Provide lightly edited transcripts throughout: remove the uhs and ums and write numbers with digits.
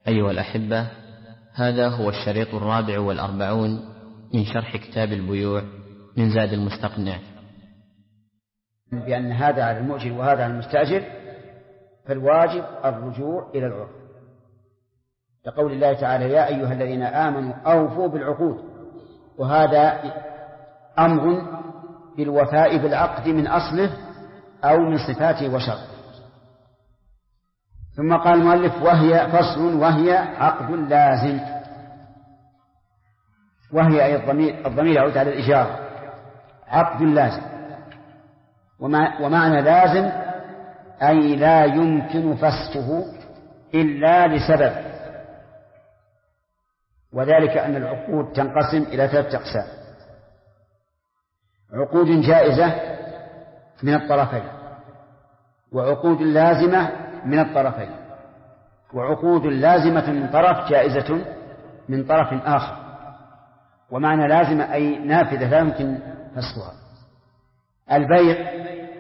أيها الأحبة، هذا هو الشريط 44 من شرح كتاب البيوع من زاد المستقنع. بأن هذا على المؤجر وهذا على المستأجر، فالواجب الرجوع إلى العرف، لقول الله تعالى: يا أيها الذين آمنوا أوفوا بالعقود. وهذا أمر بالوفاء بالعقد من أصله أو من صفاته وشرطه. ثم قال المؤلف: وهي فصل، وهي عقد لازم. وهي أي الضمير يعود على الإجارة، عقد لازم. ومعنى لازم أي لا يمكن فسخه إلا لسبب، وذلك أن العقود تنقسم إلى 3 أقسام: عقود جائزة من الطرفين، وعقود لازمة من الطرفين، وعقود لازمة من طرف جائزة من طرف آخر. ومعنى لازمة أي نافذة لا يمكن فسخها. البيع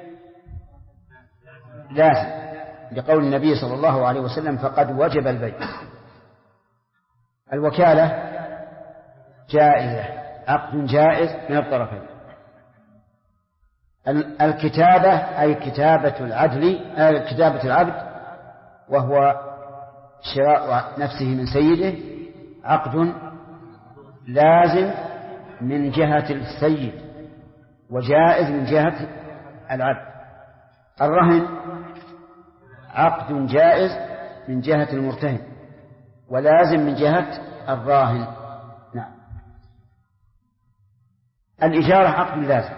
لازم لقول النبي صلى الله عليه وسلم: فقد وجب البيع. الوكالة جائزة، عقد جائز من الطرفين. الكتابة أي كتابة العبد وهو شراء نفسه من سيده، عقد لازم من جهة السيد وجائز من جهة العبد. الرهن عقد جائز من جهة المرتهن ولازم من جهة الراهن. نعم. الإجارة عقد لازم،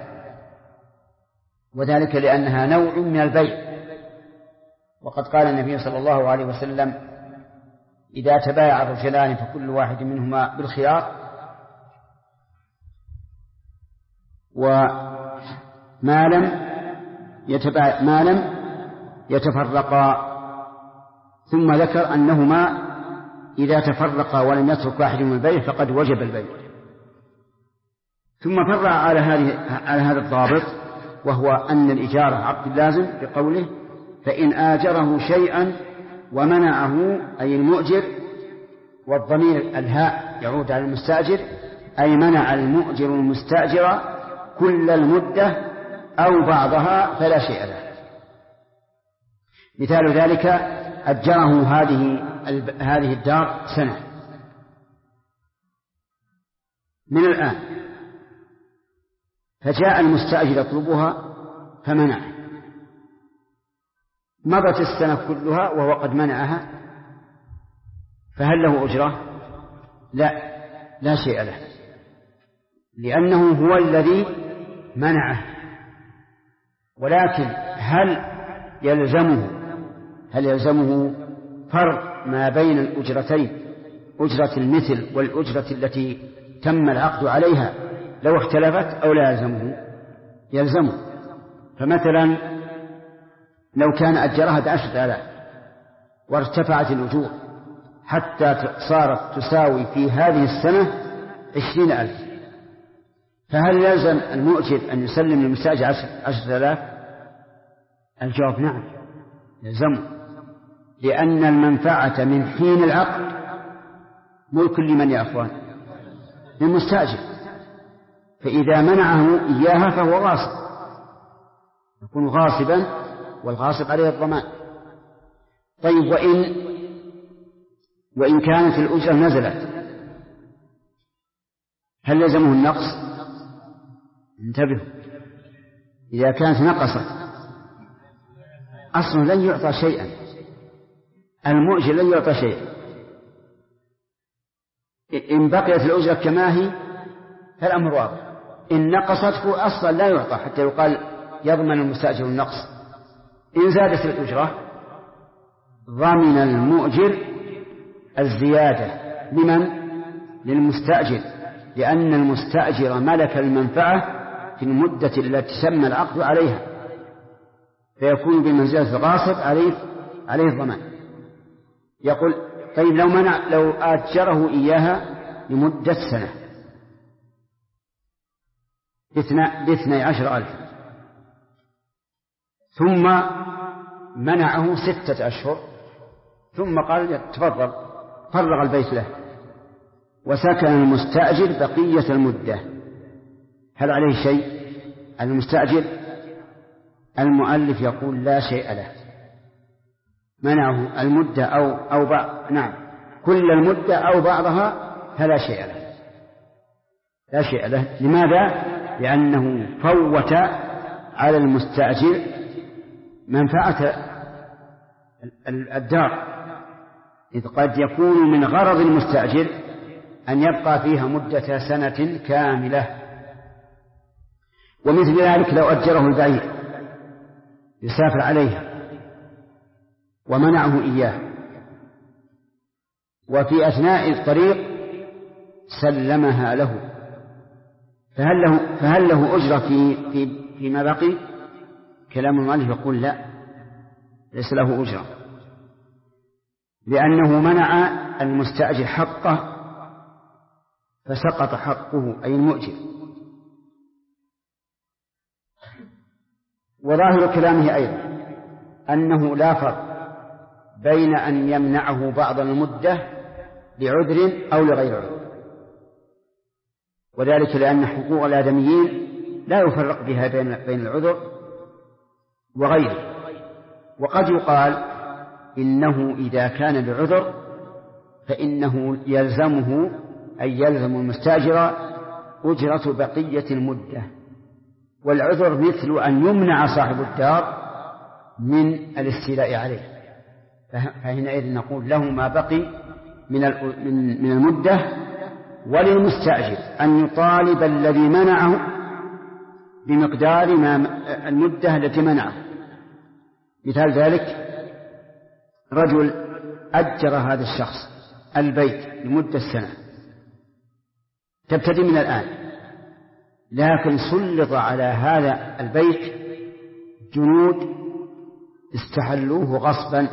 وذلك لأنها نوع من البيع. وقد قال النبي صلى الله عليه وسلم: إذا تبايع الرجلان فكل واحد منهما بالخيار، وما لم يتفرقا. ثم ذكر أنهما إذا تفرقا ولم يترك واحد من البيع فقد وجب البيع. ثم فرع على هذا الضابط، وهو أن الإجارة عقد لازم بقوله: فإن آجره شيئا ومنعه، أي المؤجر، والضمير الهاء يعود على المستأجر، أي منع المؤجر المستأجر كل المدة أو بعضها فلا شيء له. مثال ذلك: أجره هذه الدار سنة من الآن، فجاء المستأجر يطلبها فمنع، مضت السنة كلها وهو قد منعها، فهل له أجرة؟ لا شيء له، لأنه هو الذي منعه. ولكن هل يلزمه فرق ما بين الأجرتين، أجرة المثل والأجرة التي تم العقد عليها، لو اختلفت أو لا يلزمه؟ فمثلا لو كان أجرها ب10,000 وارتفعت الأجور حتى صارت تساوي في هذه السنة 20,000، فهل يلزم المؤجر أن يسلم للمستأجر 10,000؟ الجواب نعم، يلزمه، لأن المنفعة من حين العقد ملك لمن يا أخوان؟ للمستأجر. فإذا منعه إياها فهو غاصب، يكون غاصبا، والغاصب عليه الضمان. طيب، وإن كانت الأجرة نزلت هل لزمه النقص؟ انتبهوا، إذا كانت نقصت أصلا لن يعطى شيئا، المؤجر لن يعطى شيئا. إن بقيت الأجرة كما هي فالأمر واضح، إن نقصته أصلا لا يعطى حتى يقال يضمن المستأجر النقص. إن زادت الأجرة ضمن المؤجر الزيادة. لمن؟ للمستأجر، لأن المستأجر ملك المنفعة في المدة التي تم العقد عليها، فيكون بمنزلة الغاصب عليه الضمان. يقول: طيب، لو آجره إياها لمدة سنة ب12,000 ثم منعه 6 أشهر ثم قال: تفضل فرغ البيت له وسكن المستأجر بقية المدة، هل عليه شيء؟ المستأجر المؤلف يقول لا شيء له، منعه المدة أو نعم كل المدة أو بعضها فلا شيء له، لا شيء له. لماذا؟ لأنه فوت على المستأجر منفعة الدار، إذ قد يكون من غرض المستأجر أن يبقى فيها مدة سنة كاملة. ومثل ذلك لو أجره البعير يسافر عليها ومنعه إياه وفي أثناء الطريق سلمها له، فهل له أجرة فيما بقي؟ كلام المؤلف يقول لا، ليس له أجرة، لأنه منع المستأجر حقه فسقط حقه أي المؤجر. وظاهر كلامه أيضا أنه لا فرق بين أن يمنعه بعض المدة لعذر أو لغير عذر، وذلك لأن حقوق الآدميين لا يفرق بها بين العذر وغيره. وقد يقال إنه إذا كان بعذر فإنه يلزمه أي يلزم المستأجر أجرة بقية المدة، والعذر مثل أن يمنع صاحب الدار من الاستيلاء عليه، فحينئذ نقول له ما بقي من المدة، وللمستأجر أن يطالب الذي منعه بمقدار المدة التي منعه. مثال ذلك رجل أجر هذا الشخص البيت لمدة سنة تبتدي من الآن، لكن سلط على هذا البيت جنود استحلوه غصبا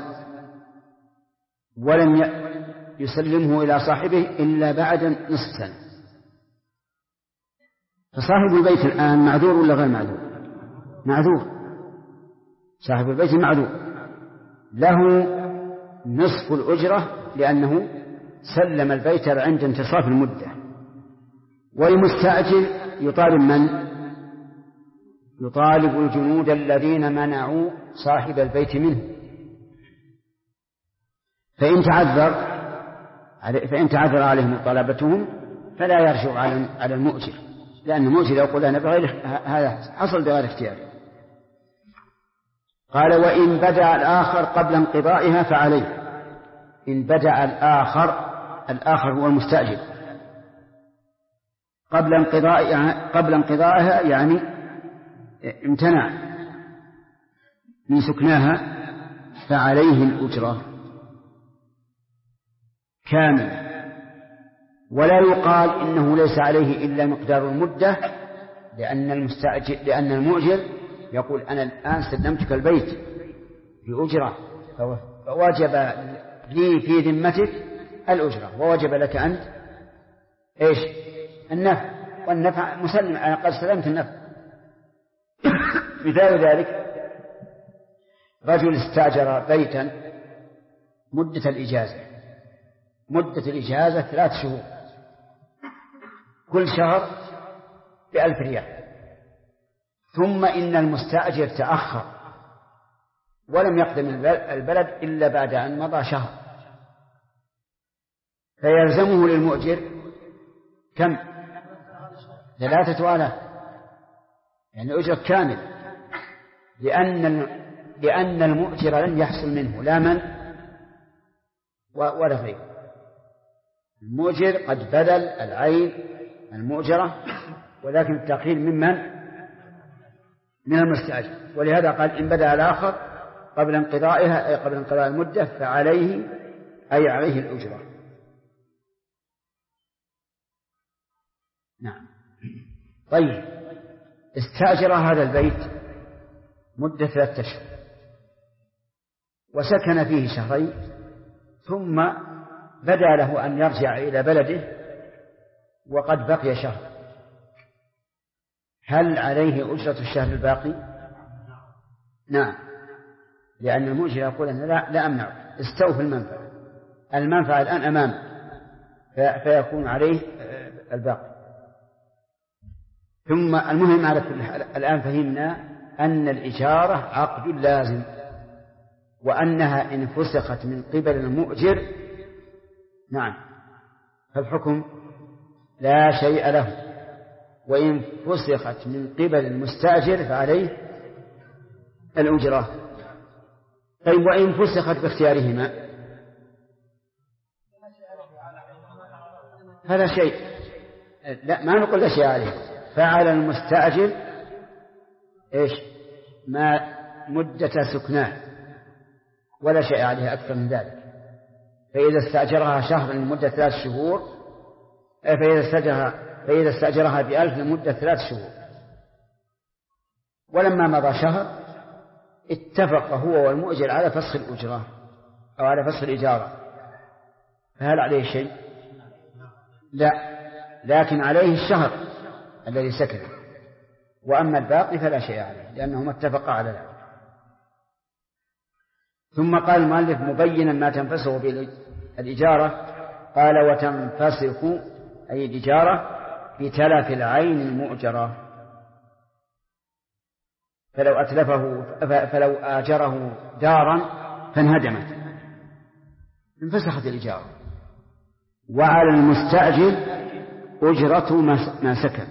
ولم يسلمه إلى صاحبه إلا بعد نصف سنة، فصاحب البيت الآن معذور ولا غير معذور؟ معذور، صاحب البيت معذور، له نصف الأجرة لأنه سلم البيت عند انتصاف المدة. والمستأجر يطالب من؟ يطالب الجنود الذين منعوا صاحب البيت منه، فإن تعذر عليهم مطالبتهم فلا يرجع على المؤجر، لأن المؤجر يقول أنا بغير هذا حصل بغير اختيار. قال وإن بدأ الآخر قبل انقضائها فعليه. إن بدأ الآخر هو المستأجر قبل انقضائها يعني امتنع من سكناها فعليه الأجرة كاملة، ولا يقال إنه ليس عليه إلا مقدار المدة، لأن المؤجر يقول أنا الآن سلمتك البيت بأجرة فوجب لي في ذمتك الأجرة ووجب لك أنت إيش؟ النفع، والنفع مسلم، أنا قد سلمت النفع. مثال ذلك رجل استأجر بيتا مدة الإجازة 3 شهور، كل شهر ب1,000 ريال، ثم إن المستأجر تأخر ولم يقدم البلد إلا بعد أن مضى شهر، فيلزمه للمؤجر كم؟ 3,000 يعني أجرة كامل، لأن المؤجر لن يحصل منه لا من ولا غيره. المؤجر قد بدل العين المؤجرة، ولكن التأخير من المستأجر، ولهذا قال إن بدأ الآخر قبل انقضائها أي قبل انقضاء المدة فعليه أي عليه الأجرة. نعم. طيب استأجر هذا البيت مدة 3 أشهر وسكن فيه 2 شهرين، ثم بدا له أن يرجع إلى بلده وقد بقي 1 شهر، هل عليه أجرة الشهر الباقي؟ نعم، لأن المؤجر يقول أنا لا أمنع، استوفي المنفعة المنفعة الآن أمام فيكون عليه الباقي. ثم المهم على كل حال الآن فهمنا أن الإجارة عقد لازم، وأنها إن فسخت من قبل المؤجر نعم فالحكم لا شيء له، وإن فسخت من قبل المستأجر فعليه الأجرة. طيب وإن فسخت باختيارهما فلا شيء، لا ما نقول لا شيء عليه، فعلى المستأجر إيش ما مدة سكناه ولا شيء عليه أكثر من ذلك. فإذا استأجرها شهر لمدة 3 شهور فإذا استأجرها ب1000 لمدة 3 شهور، ولما مضى شهر اتفق هو والمؤجر على فسخ الأجرة أو على فسخ الإجارة، فهل عليه شيء؟ لا، لكن عليه الشهر الذي سكن، وأما الباقي فلا شيء عليه لأنهما اتفقا على ذلك. ثم قال المؤلف مبينا ما تنفسخ بالإجارة، قال وتنفسخ أي الإجارة بتلف العين المؤجرة، فلو آجره دارا فانهدمت انفسخت الإجارة. وعلى المستأجر أجرة ما سكن،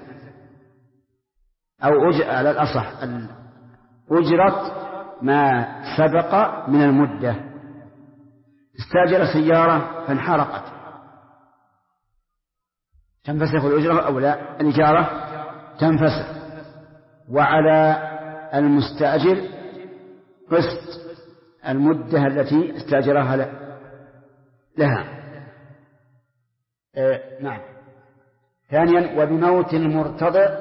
أو على الأصح أجرة ما سبق من المدة. استأجر سيارة فانحرقت تنفسخ الأجرة أو لا؟ الإجارة تنفسخ. وعلى المستأجر قسط المدة التي استأجرها لها. نعم. ثانيا وبموت المرتضع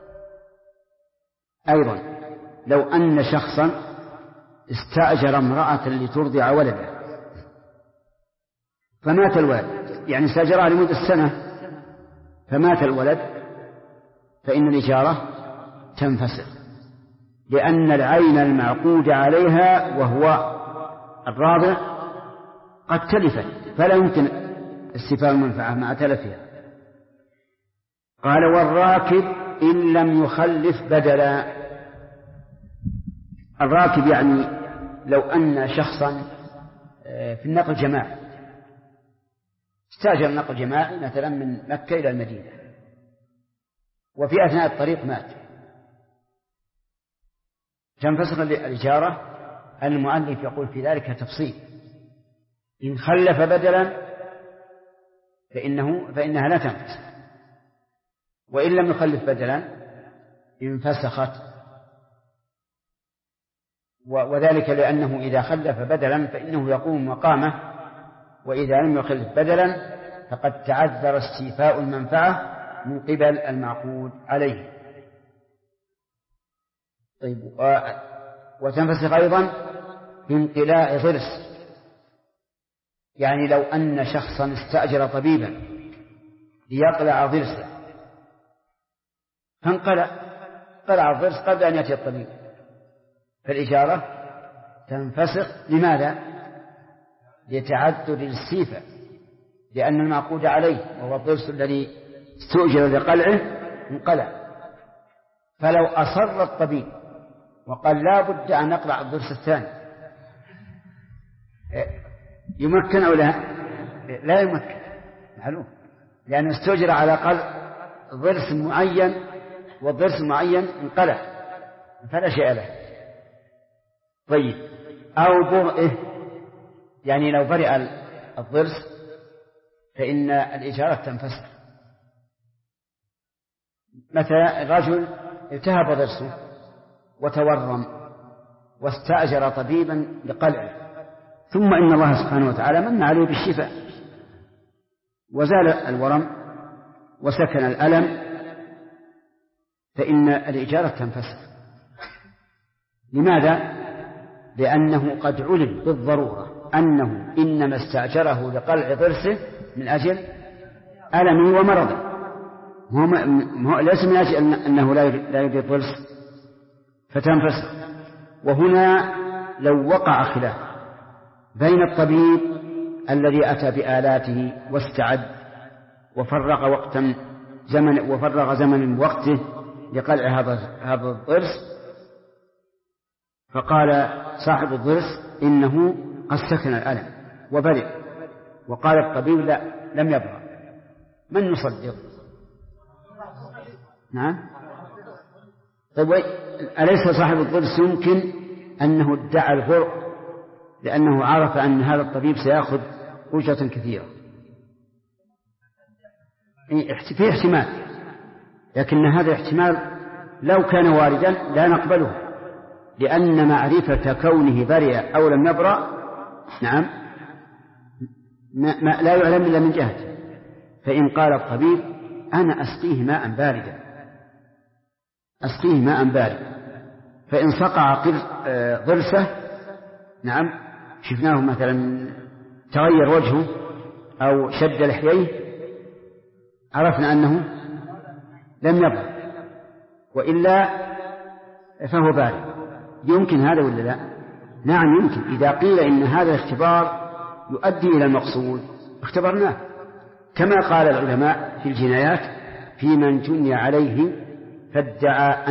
أيضا، لو أن شخصا استأجر امرأة لترضع ولده فمات الولد، يعني استأجرها لمدة سنة فمات الولد، فإن الإجارة تنفسخ، لأن العين المعقود عليها وهو الراضع قد تلفت فلا يمكن استفاء المنفعة مع تلفها. قال والراكب إن لم يخلف بدلا. الراكب يعني لو أن شخصا في النقل الجماعي استأجر نقل جماعي مثلا من مكة إلى المدينة، وفي أثناء الطريق مات، تنفسخ الإجارة. المؤلف يقول في ذلك تفصيل، إن خلف بدلا فإنها لا تنفسخ، وإن لم يخلف بدلا انفسخت، وذلك لأنه إذا خلف بدلا فإنه يقوم مقامه، وإذا لم يخلف بدلا فقد تعذر استيفاء المنفعة من قبل المعقود عليه. طيب وتنفسخ أيضا بانقلاع ضرس، يعني لو أن شخصا استأجر طبيبا ليقلع ضرسه قلع الضرس قبل أن يأتي الطبيب، فالإجارة تنفسخ. لماذا؟ لتعذر الاستيفاء، لأن المعقود عليه وهو الضرس الذي استؤجر لقلعه انقلع. فلو أصر الطبيب وقال لا بد أن نقلع الضرس الثاني يمكن أو لا؟ لا يمكن، معلوم، لأنه استؤجر على قلع ضرس معين والضرس المعين انقلع فلا شيء له. طيب أو برئه، يعني لو برئ الضرس فإن الإجارة تنفسخ. مثلا الرجل التهب ضرسه وتورم واستأجر طبيبا لقلعه، ثم إن الله سبحانه وتعالى من عليه بالشفاء وزال الورم وسكن الألم، فإن الإجارة تنفسخ. لماذا؟ لأنه قد علم بالضرورة أنه إنما استأجره لقلع ضرسه من أجل ألمه ومرضه، ليس من أجل أنه لا يجد ضرس، فتنفسخ. وهنا لو وقع خلاف بين الطبيب الذي أتى بآلاته واستعد وفرغ زمن من وقته لقلع هذا الضرس، فقال صاحب الضرس إنه قد سكن الألم وبرئ، وقال الطبيب لا لم يبرأ. من نصدق؟ نعم. طيب أليس صاحب الضرس يمكن أنه ادعى البرء لأنه عرف أن هذا الطبيب سيأخذ أجرة كثيرة؟ في احتمال، لكن هذا الاحتمال لو كان واردا لا نقبله، لأن معرفة كونه برئ أو لم يبرأ نعم لا يعلم إلا من جهته. فإن قال الطبيب أنا أسقيه ماء باردا فإن صقع ضرسه نعم شفناه مثلا تغير وجهه أو شد لحييه عرفنا أنه لم يبرأ، وإلا فهو بارد. يمكن هذا ولا لا؟ نعم يمكن. إذا قيل إن هذا الاختبار يؤدي إلى المقصود اختبرناه، كما قال العلماء في الجنايات في من جني عليه فادعى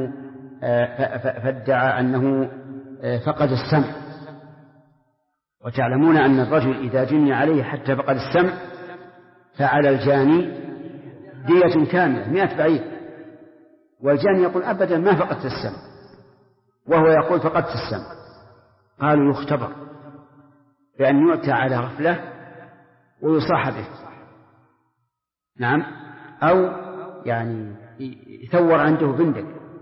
أنه فقد السمع. وتعلمون أن الرجل إذا جني عليه حتى فقد السمع فعلى الجاني دية كاملة 100 بعير، والجاني يقول أبدا ما فقدت السمع وهو يقول فقدت السمع. قالوا يختبر بأن يؤتى على غفلة ويصاح به نعم، أو يعني يثور عنده بندق،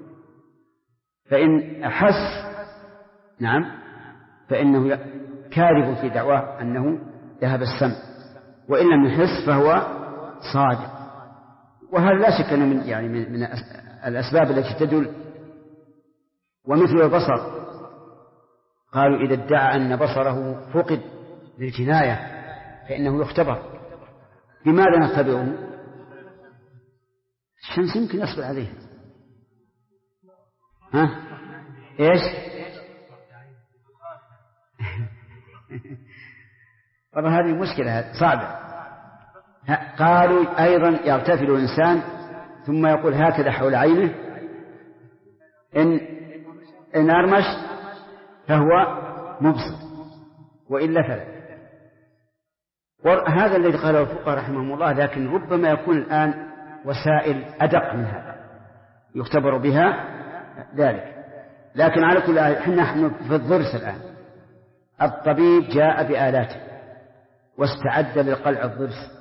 فإن أحس نعم فإنه كاذب في دعواه أنه ذهب السمع، وإن لم يحس فهو صادق. وهذا لا شك أنه من الأسباب التي تدل. ومثل البصر، قالوا إذا ادعى أن بصره فقد للجناية فإنه يختبر. بماذا نختبره؟ الشمس يمكن يصبر عليه. إيش؟ والله هذه مشكلة صعبة. قالوا أيضا يغتفل الإنسان ثم يقول هكذا حول عينه، إن أرمش فهو مبصر وإلا فلا. وهذا الذي قاله الفقهاء رحمهم الله، لكن ربما يكون الآن وسائل أدق من هذا يختبر بها ذلك. لكن على كل حال نحن في الضرس الآن، الطبيب جاء بآلاته واستعد لقلع الضرس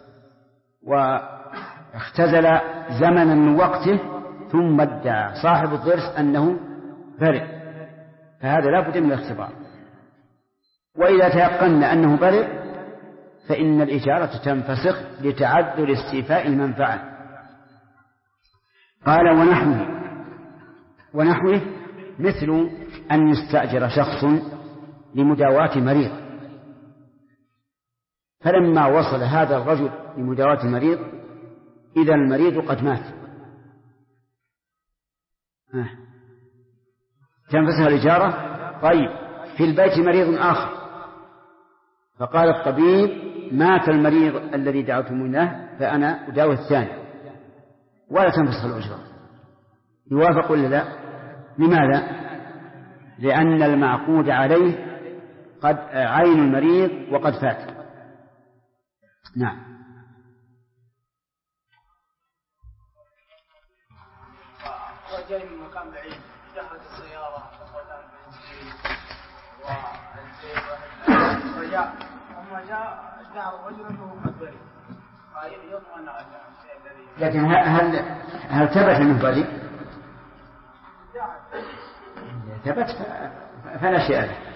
واختزل زمنا من وقته، ثم ادعى صاحب الضرس أنه برئ، فهذا لا بد من الاختبار. وإذا تيقنا أنه برئ فإن الإجارة تنفسخ لتعذر استيفاء المنفعة. قال ونحوه مثل أن يستأجر شخص لمداواة مريض، فلما وصل هذا الرجل لمداواة المريض إذا المريض قد مات، تنفسها الإجارة. طيب في البيت مريض آخر، فقال الطبيب مات المريض الذي دعوتم له فأنا أداوي الثاني، ولا تنفسخ الأجرة. يوافق ولا لا؟ لماذا؟ لأن المعقود عليه قد عين المريض وقد فات. نعم. وجاي من مكان بعيد دخلت السيارة ورجع، ثم جاء الرجل أنه قد برئ، يضمن الشيء الذي. لكن هل ثبت أنه برئ؟ ثبت فلا شيء له،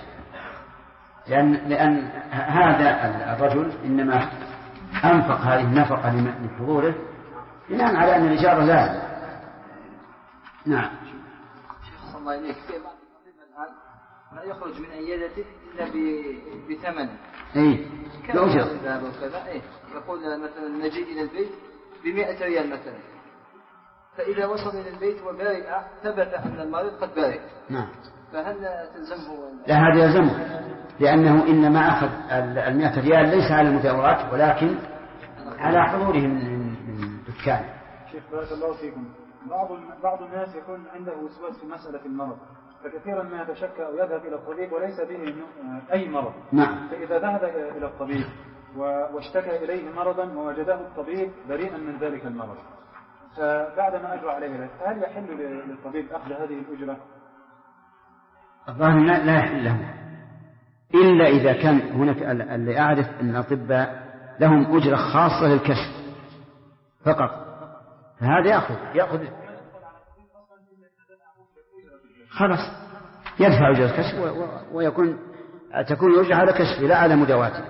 لأن هذا الرجل إنما أنفق هذه النفقة لحضوره بناء على أن الإجارة لازم. نعم. شيخ الله إليك، في بعض الآن لا يخرج من عيادته إلا بثمن. بأجر. ذهب وكذا. يقول مثلا نجي إلى البيت ب100 ريال مثلا، فإذا وصل إلى البيت وبارئ ثبت أن المريض قد بارئ. نعم. فهل تلزمه؟ لا، هذا يلزمه، لأنه إنما أخذ 100 ريال ليس على المداورات ولكن على حضوره من الدكان. شيخ بارك الله فيكم، بعض الناس يكون عنده وسواس في مسألة المرض، فكثيرا ما يتشكى أو يذهب إلى الطبيب وليس به أي مرض. نعم. فإذا ذهب إلى الطبيب واشتكى إليه مرضا ووجده الطبيب بريئا من ذلك المرض، فبعدما أجرى عليه ذلك، هل يحل للطبيب أخذ هذه الأجرة؟ الظاهر لا يحل له، إلا إذا كان هناك اللي أعرف أن الأطباء لهم أجرة خاصة للكشف فقط، فهذا يأخذ خلاص يدفع أجرة الكشف تكون الأجرة على كشفه لا على مداواته.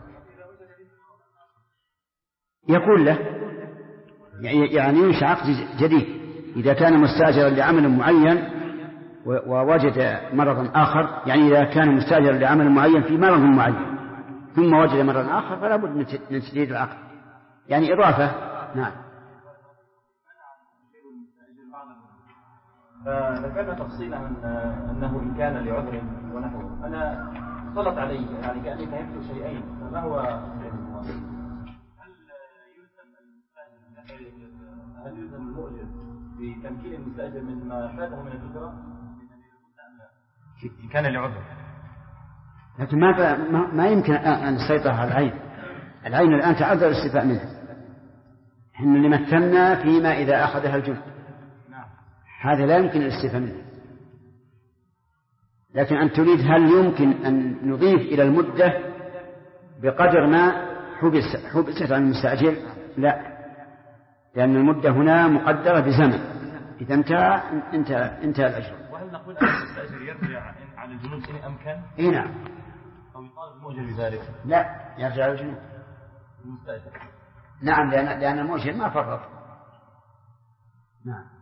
يقول له يعني ينشأ عقد جديد إذا كان مستأجرا لعمل معين ووجد مرضا آخر، يعني إذا كان مستأجرا لعمل معين في مرض معين ثم وجد مرضا آخر فلا بد من تجديد العقد، يعني إضافة. نعم. فذكرنا تفصيلا أنه إن كان لعذر ونحوه، أنا اختلط علي يعني كأني فهمت شيئين، فما هو هل يلزم المؤجر بتمكين المستأجر من ما فاته من الأجرة إن كان لعذر؟ لكن ما يمكن أن نسيطر على العين الآن تعذر الاستيفاء منها. إحنا اللي مثلنا فيما إذا أخذها الجند، هذا لا يمكن الاستيفاء منه. لكن أن تريد هل يمكن أن نضيف إلى المدة بقدر ما حبست عن المستأجر؟ لا، لأن المدة هنا مقدرة بزمن، إذا انتهى الأجر. وهل نقول أن المستأجر يرجع عن الجنود إن أمكن؟ إيه نعم. أو يطالب المؤجر بذلك؟ لا، يرجع الجنود المستأجر. نعم، لأن المؤجر ما فرط. نعم.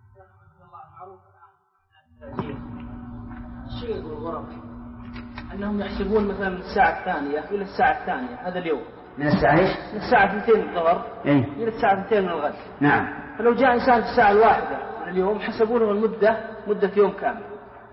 الشيء والغرض أنهم يحسبون مثلا من الساعة الثانية إلى الساعة الثانية هذا اليوم، من الساعة إيش؟ من الساعة 2 الظهر إلى الساعة 2 من الغد. نعم. فلو جاء إنسان في الساعة الواحدة من اليوم حسبوا له مدة يوم كامل.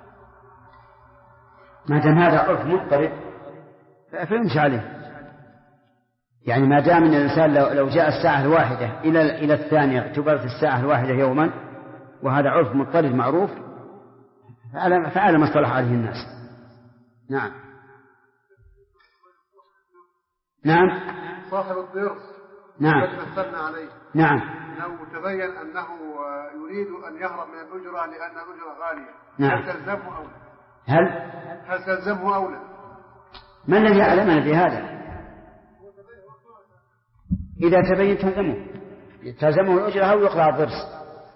ما دام هذا عرف مضطرد فيمشي عليه، يعني ما دام ان الانسان لو جاء الساعه الواحده الى الثانيه اعتبرت الساعه الواحده يوما، وهذا عرف مضطرد معروف، فعلى ما اصطلح عليه الناس. نعم. نعم. صاحب الضرس نعم مثلنا عليه. نعم. لو تبين انه يريد ان يهرب من الاجره لان الاجره غاليه، نعم. هل تلزمه او هل تلزمه او لا؟ ما الذي يعلمنا بهذا؟ إذا تبين تلزمه الأجرة أو يقلع الضرس.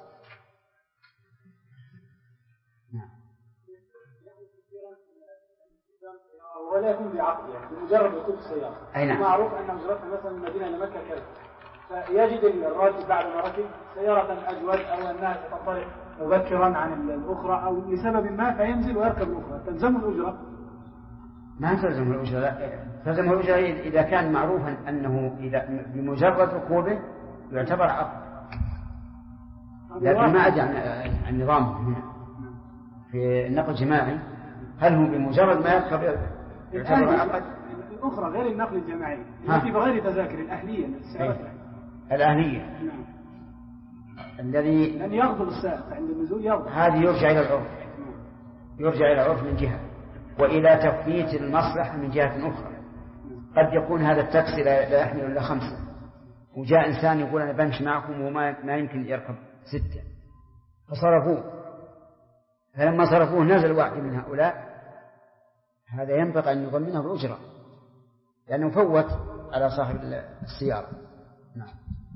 ولا يكون بعقد، يعني بمجرد ركوب السيارة. نعم. معروف أن أجرتها مثلا من المدينة إلى مكة كذا، فيجد الراكب بعد ما ركب سيارة أجود أو أنها تنطلق مبكرا عن الأخرى أو لسبب ما فينزل ويركب الأخرى، تلزم الأجرة؟ ما تلزم الأجرة، لا، تلزم الأجرة إذا كان معروفا أنه إذا بمجرد ركوبه يعتبر عقد. لكن ما أدري عن نظام هنا في النقل الجماعي، هل هو بمجرد ما يركب يعتبر عقد؟ الأخرى غير النقل الجماعي التي بغير تذاكر الأهلية الأهلية. نعم. الذي أن يغضب السائق عند النزول يغضب، هذه يرجع إلى العرف، يرجع إلى العرف من جهة، وإلى تفويت المصلحة من جهة أخرى. قد يكون هذا التاكسي لا يحمل إلا 5، وجاء إنسان يقول أنا بمشي معكم وما يمكن يركب 6، فصرفوه، فلما صرفوه نزل واحد من هؤلاء، هذا ينبغي أن يضمنه بالأجرة لأنه فوت على صاحب السيارة. نعم.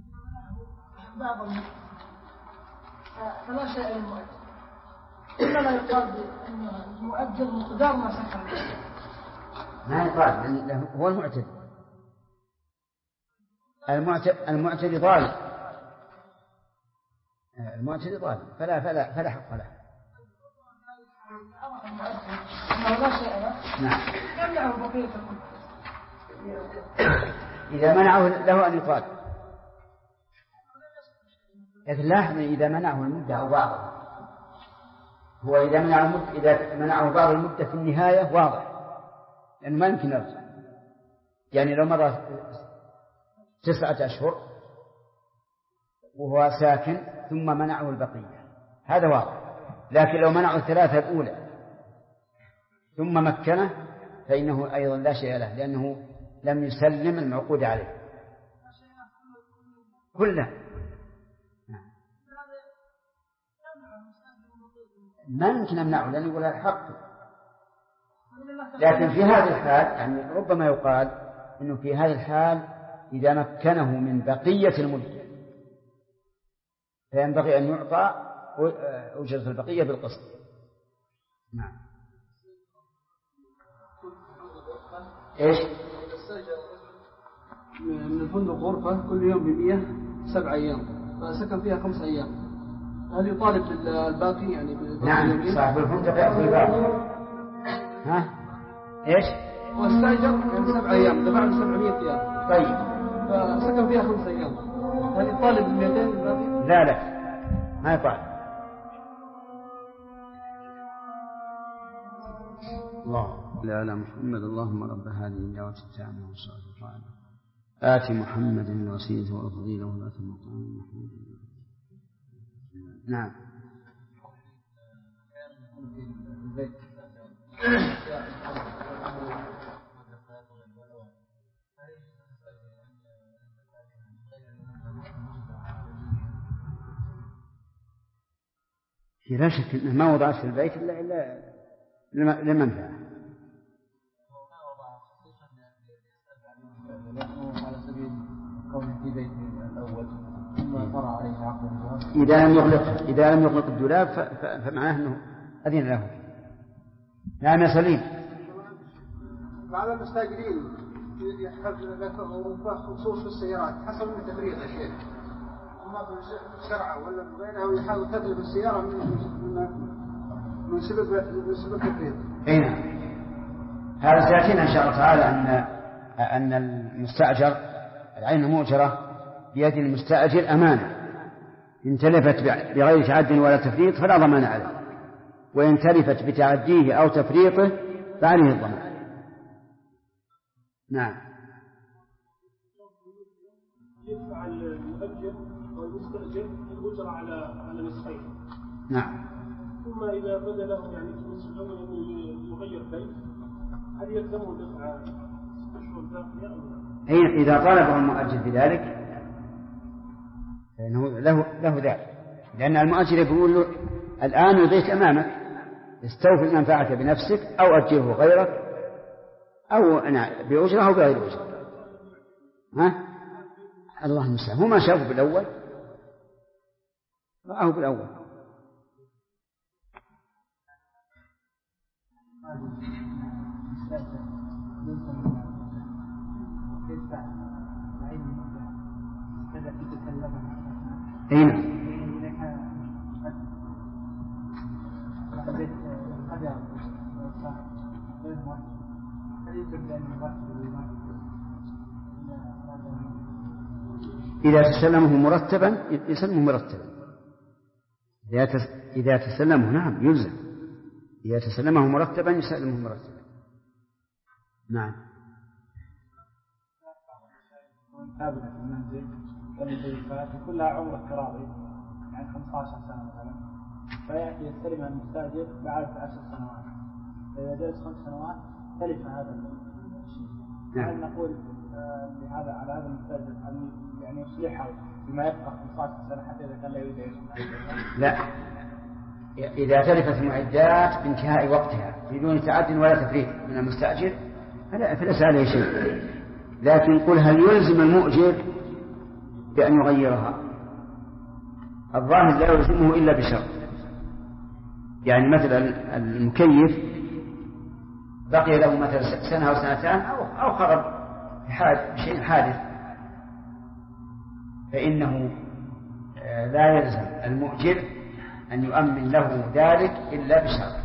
فلا شيء للمؤجر، إنما يقال بأن المؤجر مقدار ما سكن، ما يقال لأنه هو المعتدي. المعتدي ضال، المعتدي ضال، فلا حق له. إنه لا شيء له. نعم. يمنعه بقية الكل. إذا منعه له أن يقال، لكن لاحظ إذا منعه المدة أو بعضها هو إذا منعه بعض المدة في النهاية واضح، لأنه ما يمكن يرجع. يعني لو مر 9 أشهر وهو ساكن ثم منعه البقية هذا واضح. لكن لو منعه 3 الأولى ثم مكنه فإنه أيضا لا شيء له، لأنه لم يسلم المعقود عليه كله. ما يمكن أمنعه لأنه يقول الحق. لكن في هذه الحال يعني ربما يقال إنه في هذه الحال إذا مكنه من بقية المدة فينبغي أن يعطى أجرة البقية بالقسط. نعم. إيش؟ من الفندق غرفة كل يوم ب100 7 أيام، فسكن فيها 5 أيام، هل يطالب بالباقي يعني نعم صاحب الفندق يأخذ الباقي. ها؟ إيش؟ واستأجر يعني 7 أيام دفع له 700 ريال. طيب. فسكن فيها 5 أيام، هل يطالب ب200 الباقي؟ لا ما يطالب. الله لا على محمد. اللهم رب هذه الدعوة التامة والصلاة القائمة آت محمد الوسيلة والفضيلة ولا المقام المحمود. نعم. لا شك أنه ما وضعت في البيت إلا لمنفعة. على سبيل كونه في بيته الأول ثم طرأ عليه عقد الجواز. إذا لم يغلق الدولاب فمعناه أنه أذن له. نعم يا سليم. بعض المستاجرين خصوص في السيارات حصل من تفريط يا شيخ، ما بالشرع ولا بغيره، يحاول تغلب السيارة من سبب تفريط. أي نعم. هذا سيأتينا إن شاء الله تعالى أن المستأجر العين المؤجرة بيد المستأجر أمانة، إن تلفت بغير تعد ولا تفريط فلا ضمان عليه، وإن تلفت بتعديه أو تفريطه فعليه الضمان. نعم. يدفع المؤجر والمستأجر الأجرة على نصفين. نعم. ثم إذا بدا له يعني في نصف الأول أن يغير بيت، هل يلزمه دفع أشهر باقية أو لا؟ إذا طالبه المؤجر بذلك فإنه له ذلك، لأن المؤجر يقول له الآن البيت أمامك، استوفي المنفعة بنفسك أو أجره غيرك أو بأجرة أو بغير أجرة. ها؟ الله المستعان. هو ما شافه بالأول رآه بالأول. أين؟ إذا تسلمه مرتبا يسلمه مرتبا. إذا تسلمه نعم يلزم. إذا تسلمه مرتبا يسلمه مرتبا. نعم. ثابتة في المنزل والمزيفات كلها عمر افتراضي يعني 15 سنة مثلا، فيأتي يستلمها المستأجر بعد 10 سنوات، فإذا جلس 5 سنوات تلف هذا الشيء. هل نقول لهذا على هذا المستأجر أن يعني يصلحه بما يبقى 15 سنة حتى إذا كان لا يريد يعيش؟ لا، إذا تلفت المعدات بانتهاء وقتها بدون تعد ولا تفريط من المستأجر فليس عليه شيء. لكن قل هل يلزم المؤجر بأن يغيرها؟ الظاهر لا يلزمه إلا بشرط. يعني مثلا المكيف بقي له مثلا سنة أو سنتان أو خرب بشيء حادث، فإنه لا يلزم المؤجر أن يؤمن له ذلك إلا بشرط.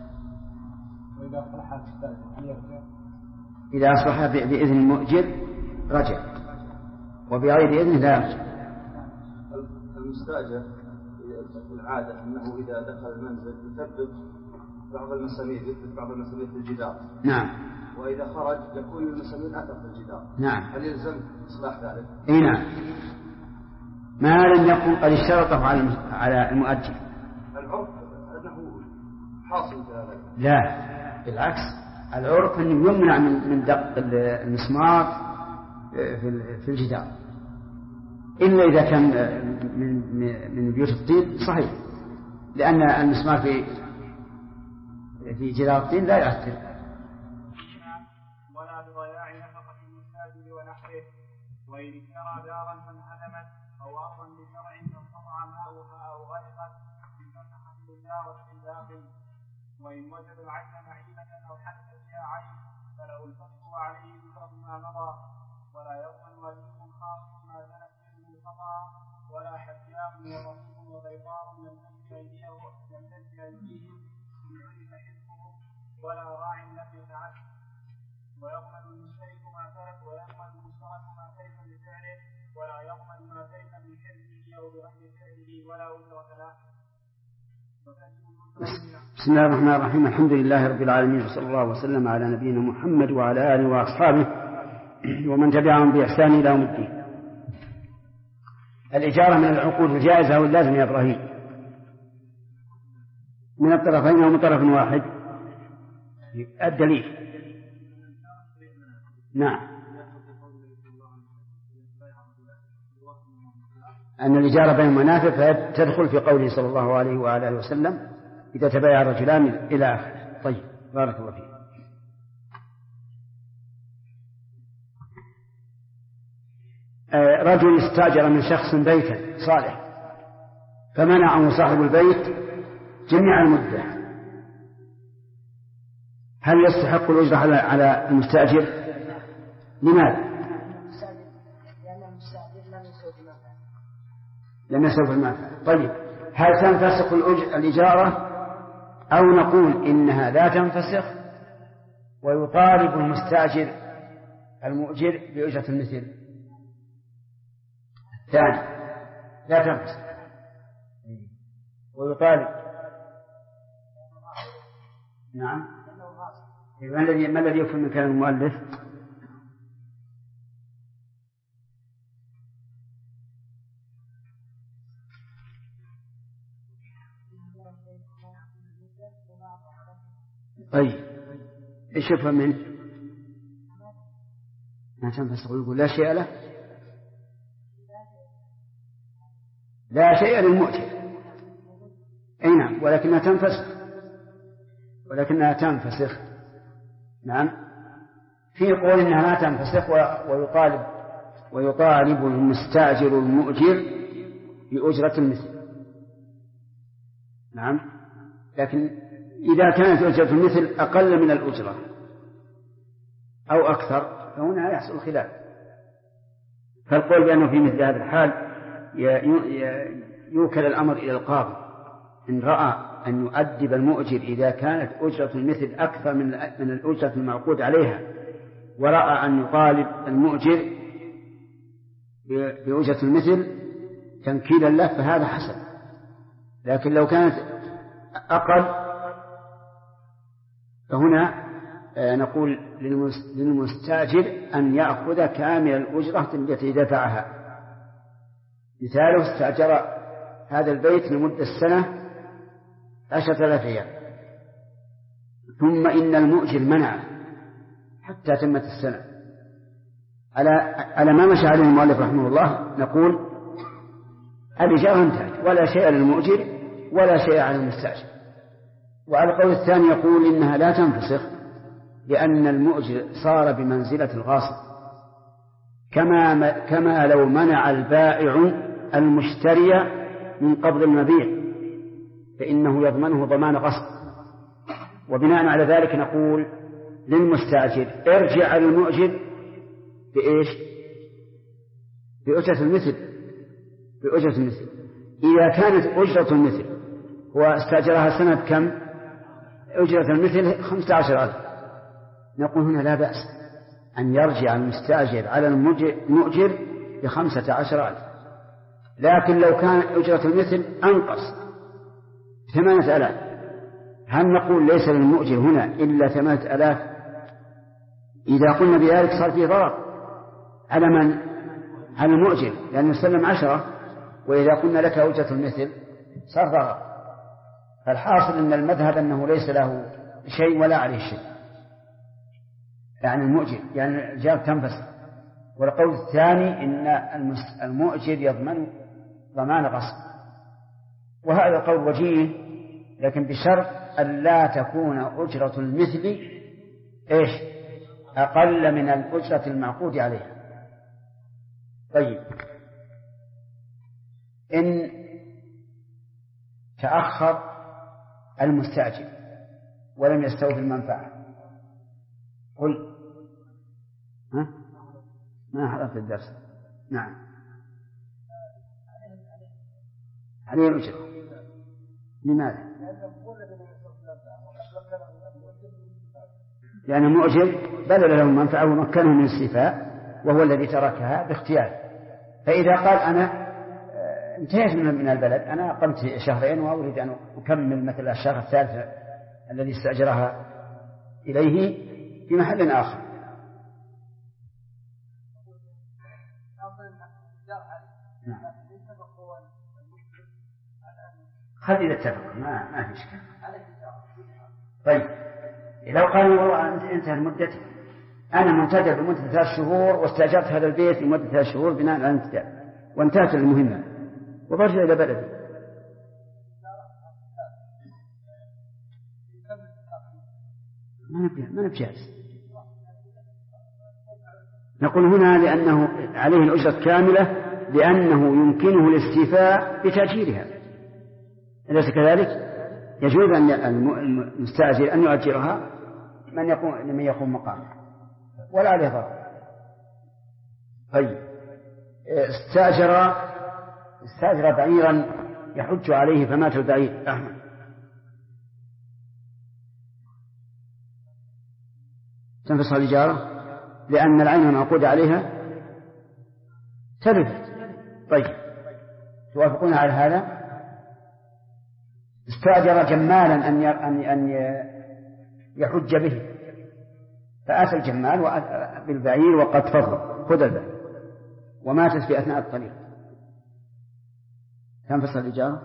إذا أصلح بإذن المؤجر رجع، وبغير إذنه لا يرجع. المستأجر في العادة أنه إذا دخل المنزل يثبت بعض المسامير، يثبت بعض المسامير في الجدار. نعم. وإذا خرج يكون المسامير أثر في الجدار. نعم. هل يلزم إصلاح ذلك؟ إيه نعم. ما لم يكن قد اشترطه على المؤجر. العرف أنه حاصل في هذا. لا بالعكس، العرف أنه يمنع من دق المسمار في الجدار إلا إذا كان من بيوت الطين صحيح، لأن المسمار في جدار الطين لا يؤثر. ولا بضياع نفقة المساجد ونحره، وإن اشترى دارا فانهدمت أو أرضا بشرع فانقطع ماؤها أو غرقت انفتحت الدار في الباقي، وإن وجد العين معيبة أو حدث فيها عين فله الفصل عليه بفضل ما مضى، ولا يضمن ولي خاص ما كانت منه خطأ، ولا حكام ورقيق وغيطان لم تجد أيديهم من عرف حفظهم، ولا راع لم يتعد، ويضمن المشترك ما ترك، ويضمن المشترك ما ترك بفعله، ولا يضمن ما ترك من حرزه أو بغير فعله، ولا أجرة له. بسم الله الرحمن الرحيم. الحمد لله رب العالمين، وصلى الله وسلم على نبينا محمد وعلى آله وأصحابه ومن تبعهم بإحسان إلى يوم الدين. الإجارة من العقود الجائزة أو اللازم يا إبراهيم؟ من الطرفين أو من طرف واحد؟ الدليل. نعم. أن الإجارة بين المنافع فتدخل في قوله صلى الله عليه وآله وسلم إذا تبايع الرجلان إلى آخره. طيب بارك الله فيك. رجل استأجر من شخص بيتا صالح فمنعه صاحب البيت جميع المدة، هل يستحق الأجرة على المستأجر؟ لماذا؟ لم يسوف المنفعة. طيب هل تنفسخ الإجارة أو نقول إنها لا تنفسخ ويطالب المستأجر المؤجر بأجرة المثل؟ الثاني لا تنفسخ ويطالب. نعم. ما الذي يفهم من كلام المؤلف؟ طيب ايش يفهم منه؟ ما تنفسخ، يقول لا شيء له، لا شيء للمؤجر. اي نعم، ولكنها تنفسخ. نعم. في قول انها لا تنفسخ ويطالب المستأجر المؤجر بأجرة المثل. نعم. لكن إذا كانت أجرة المثل أقل من الأجرة أو أكثر فهنا يحصل خلاف. فالقول بأنه في مثل هذا الحال يوكل الأمر إلى القاضي إن رأى أن يؤدب المؤجر إذا كانت أجرة المثل أكثر من الأجرة المعقود عليها، ورأى أن يطالب المؤجر بأجرة المثل تنكيلا له فهذا حسن. لكن لو كانت أقل فهنا نقول للمستأجر أن يأخذ كامل الأجرة التي دفعها. مثاله استأجر هذا البيت لمدة السنة 10,000 أيام، ثم إن المؤجر منع حتى تمت السنة. على ما مشى عليه المؤلف رحمه الله نقول الإجارة انتهت، ولا شيء للمؤجر ولا شيء على المستأجر. وعلى القول الثاني يقول إنها لا تنفسخ لأن المؤجر صار بمنزلة الغاصب، كما لو منع البائع المشتري من قبض المبيع فإنه يضمنه ضمان غصب. وبناء على ذلك نقول للمستأجر ارجع على المؤجر بإيش؟ بأجرة المثل. إذا كانت أجرة المثل هو استأجرها سنة كم؟ أجرة المثل 15,000، نقول هنا لا بأس أن يرجع المستأجر على المؤجر ب15,000. لكن لو كان أجرة المثل أنقص 8,000. هل نقول ليس للمؤجر هنا إلا 8,000؟ إذا قلنا بذلك صار فيه ضرر على من؟ على المؤجر، لأنه يسلم 10، وإذا قلنا لك أجرة المثل صار ضرر. فالحاصل أن المذهب أنه ليس له شيء ولا عليه شيء، يعني المؤجر يعني الجار تنفسخ. والقول الثاني إن المؤجر يضمن ضمان غصب، وهذا القول وجيه، لكن بشرط أن لا تكون أجرة المثل أقل من الأجرة المعقود عليها. طيب، إن تأخر المستأجر ولم يستوفي المنفعة، قل ما حضرت الدرس. نعم، عليه الأجرة. لماذا؟ لأن المؤجر بذل له المنفعة ومكنه من الاستيفاء، وهو الذي تركها باختياره. فإذا قال أنا انتهيت من البلد، أنا أقمت 2 وأريد أن أكمل مثل الشهر الثالث الذي استأجرها إليه في محل آخر، خلي اتفق، ما في إشكال. طيب، لو قالوا والله انتهى مدتي، أنا منتدب لمدة 3 شهور واستأجرت هذا البيت لمدة 3 شهور بناء على الانتداب، وانتهت المهمة وبرجع إلى بلدي، ما نبجاز. نقول هنا لأنه عليه الأجرة كاملة، لأنه يمكنه الاستيفاء بتأجيرها، أليس كذلك؟ يجوز أن المستأجر أن يؤجرها لمن يقوم مقامه ولا عليه ضرر. طيب، استأجر بعيرا يحج عليه فمات البعير، أحمد تنفصل الإجارة لأن العين المعقود عليها تلفت. طيب، توافقون على هذا؟ استأجر جمالا أن يحج به، فأتى الجمال بالبعير وقد فضل خذ البعير وماتت في أثناء الطريق، تنفصل الإجارة؟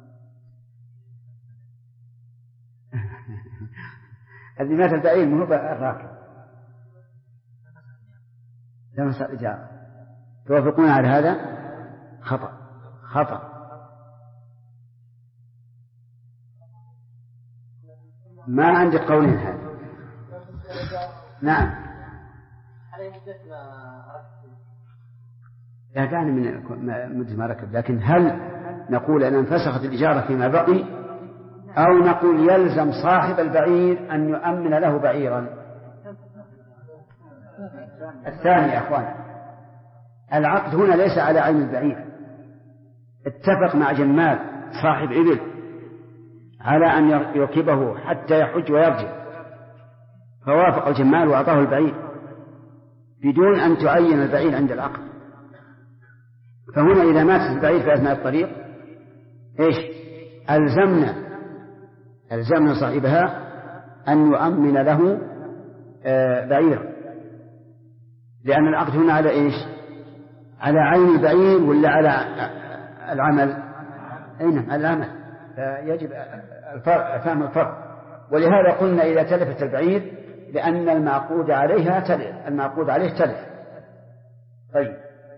الذي مات البعير مو الراكب، تنفصل الإجارة. توافقون على هذا؟ خطأ. ما عندي قولين هذا. نعم، لا كان من مدة ما ركب، لكن هل نقول أن انفسخت الإجارة فيما بقي، أو نقول يلزم صاحب البعير أن يؤمن له بعيرا؟ الثاني يا أخوان، العقد هنا ليس على عين البعير، اتفق مع جمال صاحب إبل على أن يركبه حتى يحج ويرجع، فوافق الجمال وأعطاه البعير بدون أن تعين البعير عند العقد. فهنا إذا مات البعير في أثناء الطريق ألزمنا صاحبها أن يؤمن له بعيرا، لأن العقد هنا على على عين البعير ولا على العمل؟ على العمل. فيجب فهم الفرق. ولهذا قلنا إذا تلفت البعير لأن المعقود عليه تلف. طيب،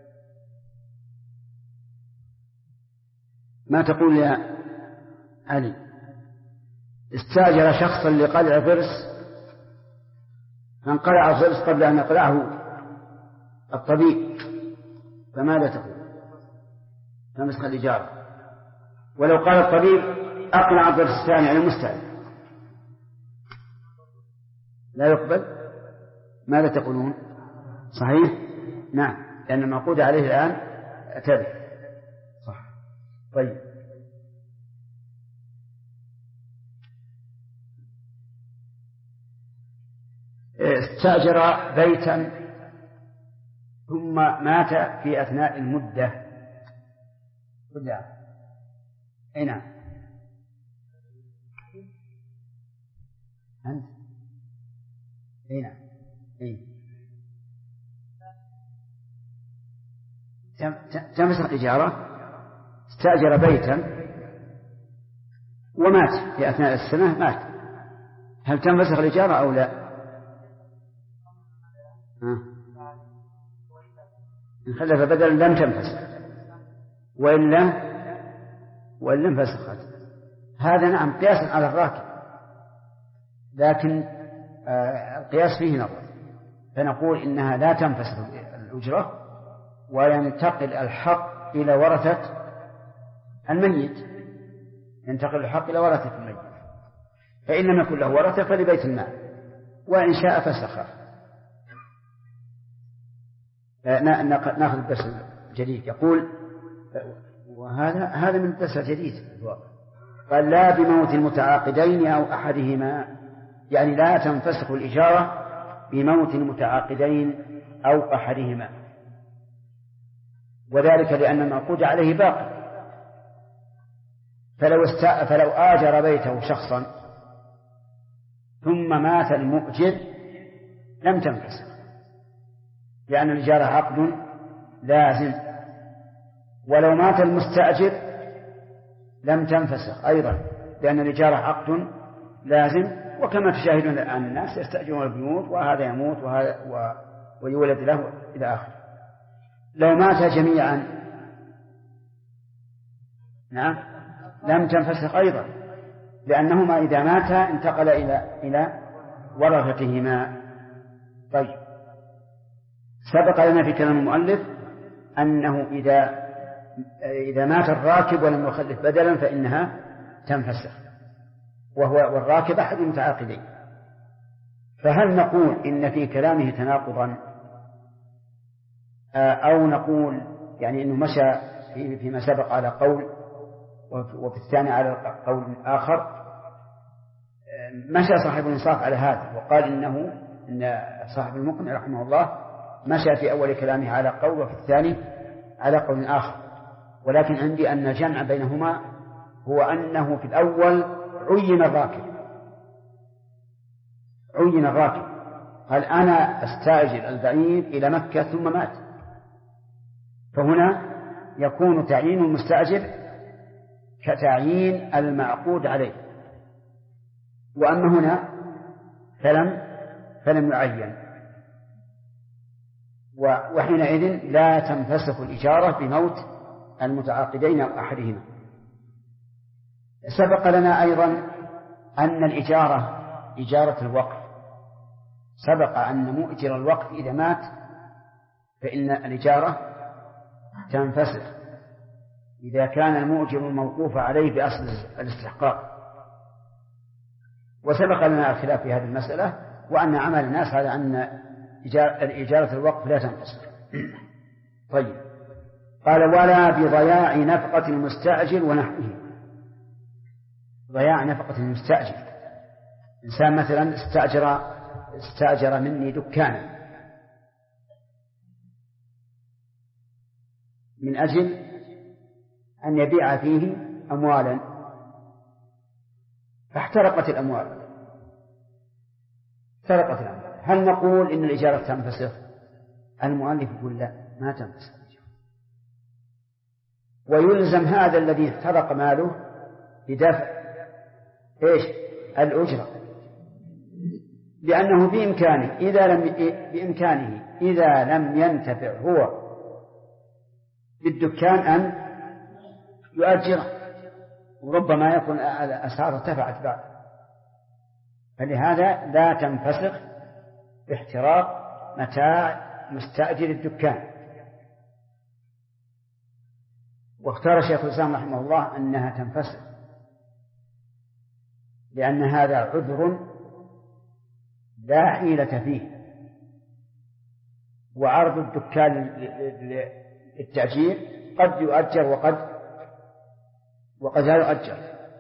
ما تقول يا علي؟ استأجر شخصا لقلع ضرس، فانقلع الضرس قبل أن يقلعه الطبيب، فماذا تقول؟ فمسخ الإجارة. ولو قال الطبيب أقلع الضرس الثاني على المستأجر لا يقبل، ماذا تقولون؟ صحيح؟ نعم، لأن المعقود عليه الآن تلف. صح. طيب، استأجر بيتا ثم مات في أثناء المدة، نعم، أنت هنا تنفسخ إجارة. استأجر بيتا ومات في أثناء السنة، مات، هل تنفسخ الإجارة أو لا؟ إن خلف بدلا لم تنفسخ، وإلا انفسخت. هذا نعم قياس على الراكب، لكن القياس فيه نظر، فنقول إنها لا تنفسخ الأجرة وينتقل الحق إلى ورثة الميت، ينتقل الحق إلى ورثة الميت، فإن لم يكن له ورثة فلبيت المال، وإن شاء فسخه. نأخذ الدرس الجديد. يقول وهذا من الدرس الجديد قال لا بموت المتعاقدين أو أحدهما، يعني لا تنفسخ الإجارة بموت المتعاقدين أو أحدهما، وذلك لأن المعقود عليه باقي. فلو آجر بيته شخصا ثم مات المؤجر لم تنفسخ، لأن الإجارة عقد لازم. ولو مات المستأجر لم تنفسخ أيضا، لأن الإجارة عقد لازم. وكما تشاهدون الآن الناس يستأجرون البيوت، وهذا يموت ويولد له إلى آخره. لو مات جميعا نعم لم تنفسخ أيضا، لأنهما إذا ماتا انتقل إلى ورثتهما. طيب، سبق لنا في كلام المؤلف أنه إذا مات الراكب ولم يخلف بدلا فإنها تنفسخ، والراكب أحد المتعاقدين. فهل نقول إن في كلامه تناقضا، أو نقول يعني إنه مشى فيما سبق على قول وفي الثاني على قول آخر؟ مشى صاحب الإنصاف على هذا وقال إن صاحب المقنع رحمه الله مشى في أول كلامه على قول وفي الثاني على قول آخر. ولكن عندي أن الجمع بينهما هو أنه في الأول عين الراكب، قال أنا أستأجر البعير إلى مكة ثم مات، فهنا يكون تعيين المستأجر كتعيين المعقود عليه. وأما هنا فلم يعين، وحينئذ لا تنفسخ الإجارة بموت المتعاقدين أو أحدهما. سبق لنا أيضا أن الإجارة إجارة الوقف، سبق أن مؤجر الوقف إذا مات فإن الإجارة تنفسخ إذا كان المؤجر الموقوف عليه بأصل الاستحقاق. وسبق لنا الخلاف في هذه المسألة، وأن عمل الناس على أن إجارة الوقف لا تنفسخ. طيب، قال ولا بضياع نفقة المستأجر ونحوه. ضياع نفقة المستأجر، إنسان مثلا استأجر مني دكانا من أجل أن يبيع فيه أموالا، فاحترقت الأموال، هل نقول إن الإجارة تنفسخ؟ المؤلف يقول لا، ما تنفسخ، ويلزم هذا الذي احترق ماله بدفع الأجرة، لأنه بإمكانه إذا لم ينتفع هو بالدكان أن يؤجره، وربما يكون الأسعار ارتفعت بعد. فلهذا لا تنفسخ باحتراق متاع مستأجر الدكان. واختار شيخ الإسلام رحمه الله أنها تنفسخ، لأن هذا عذر لا حيلة فيه، وعرض الدكان للتأجير قد يؤجر وقد لا يؤجر.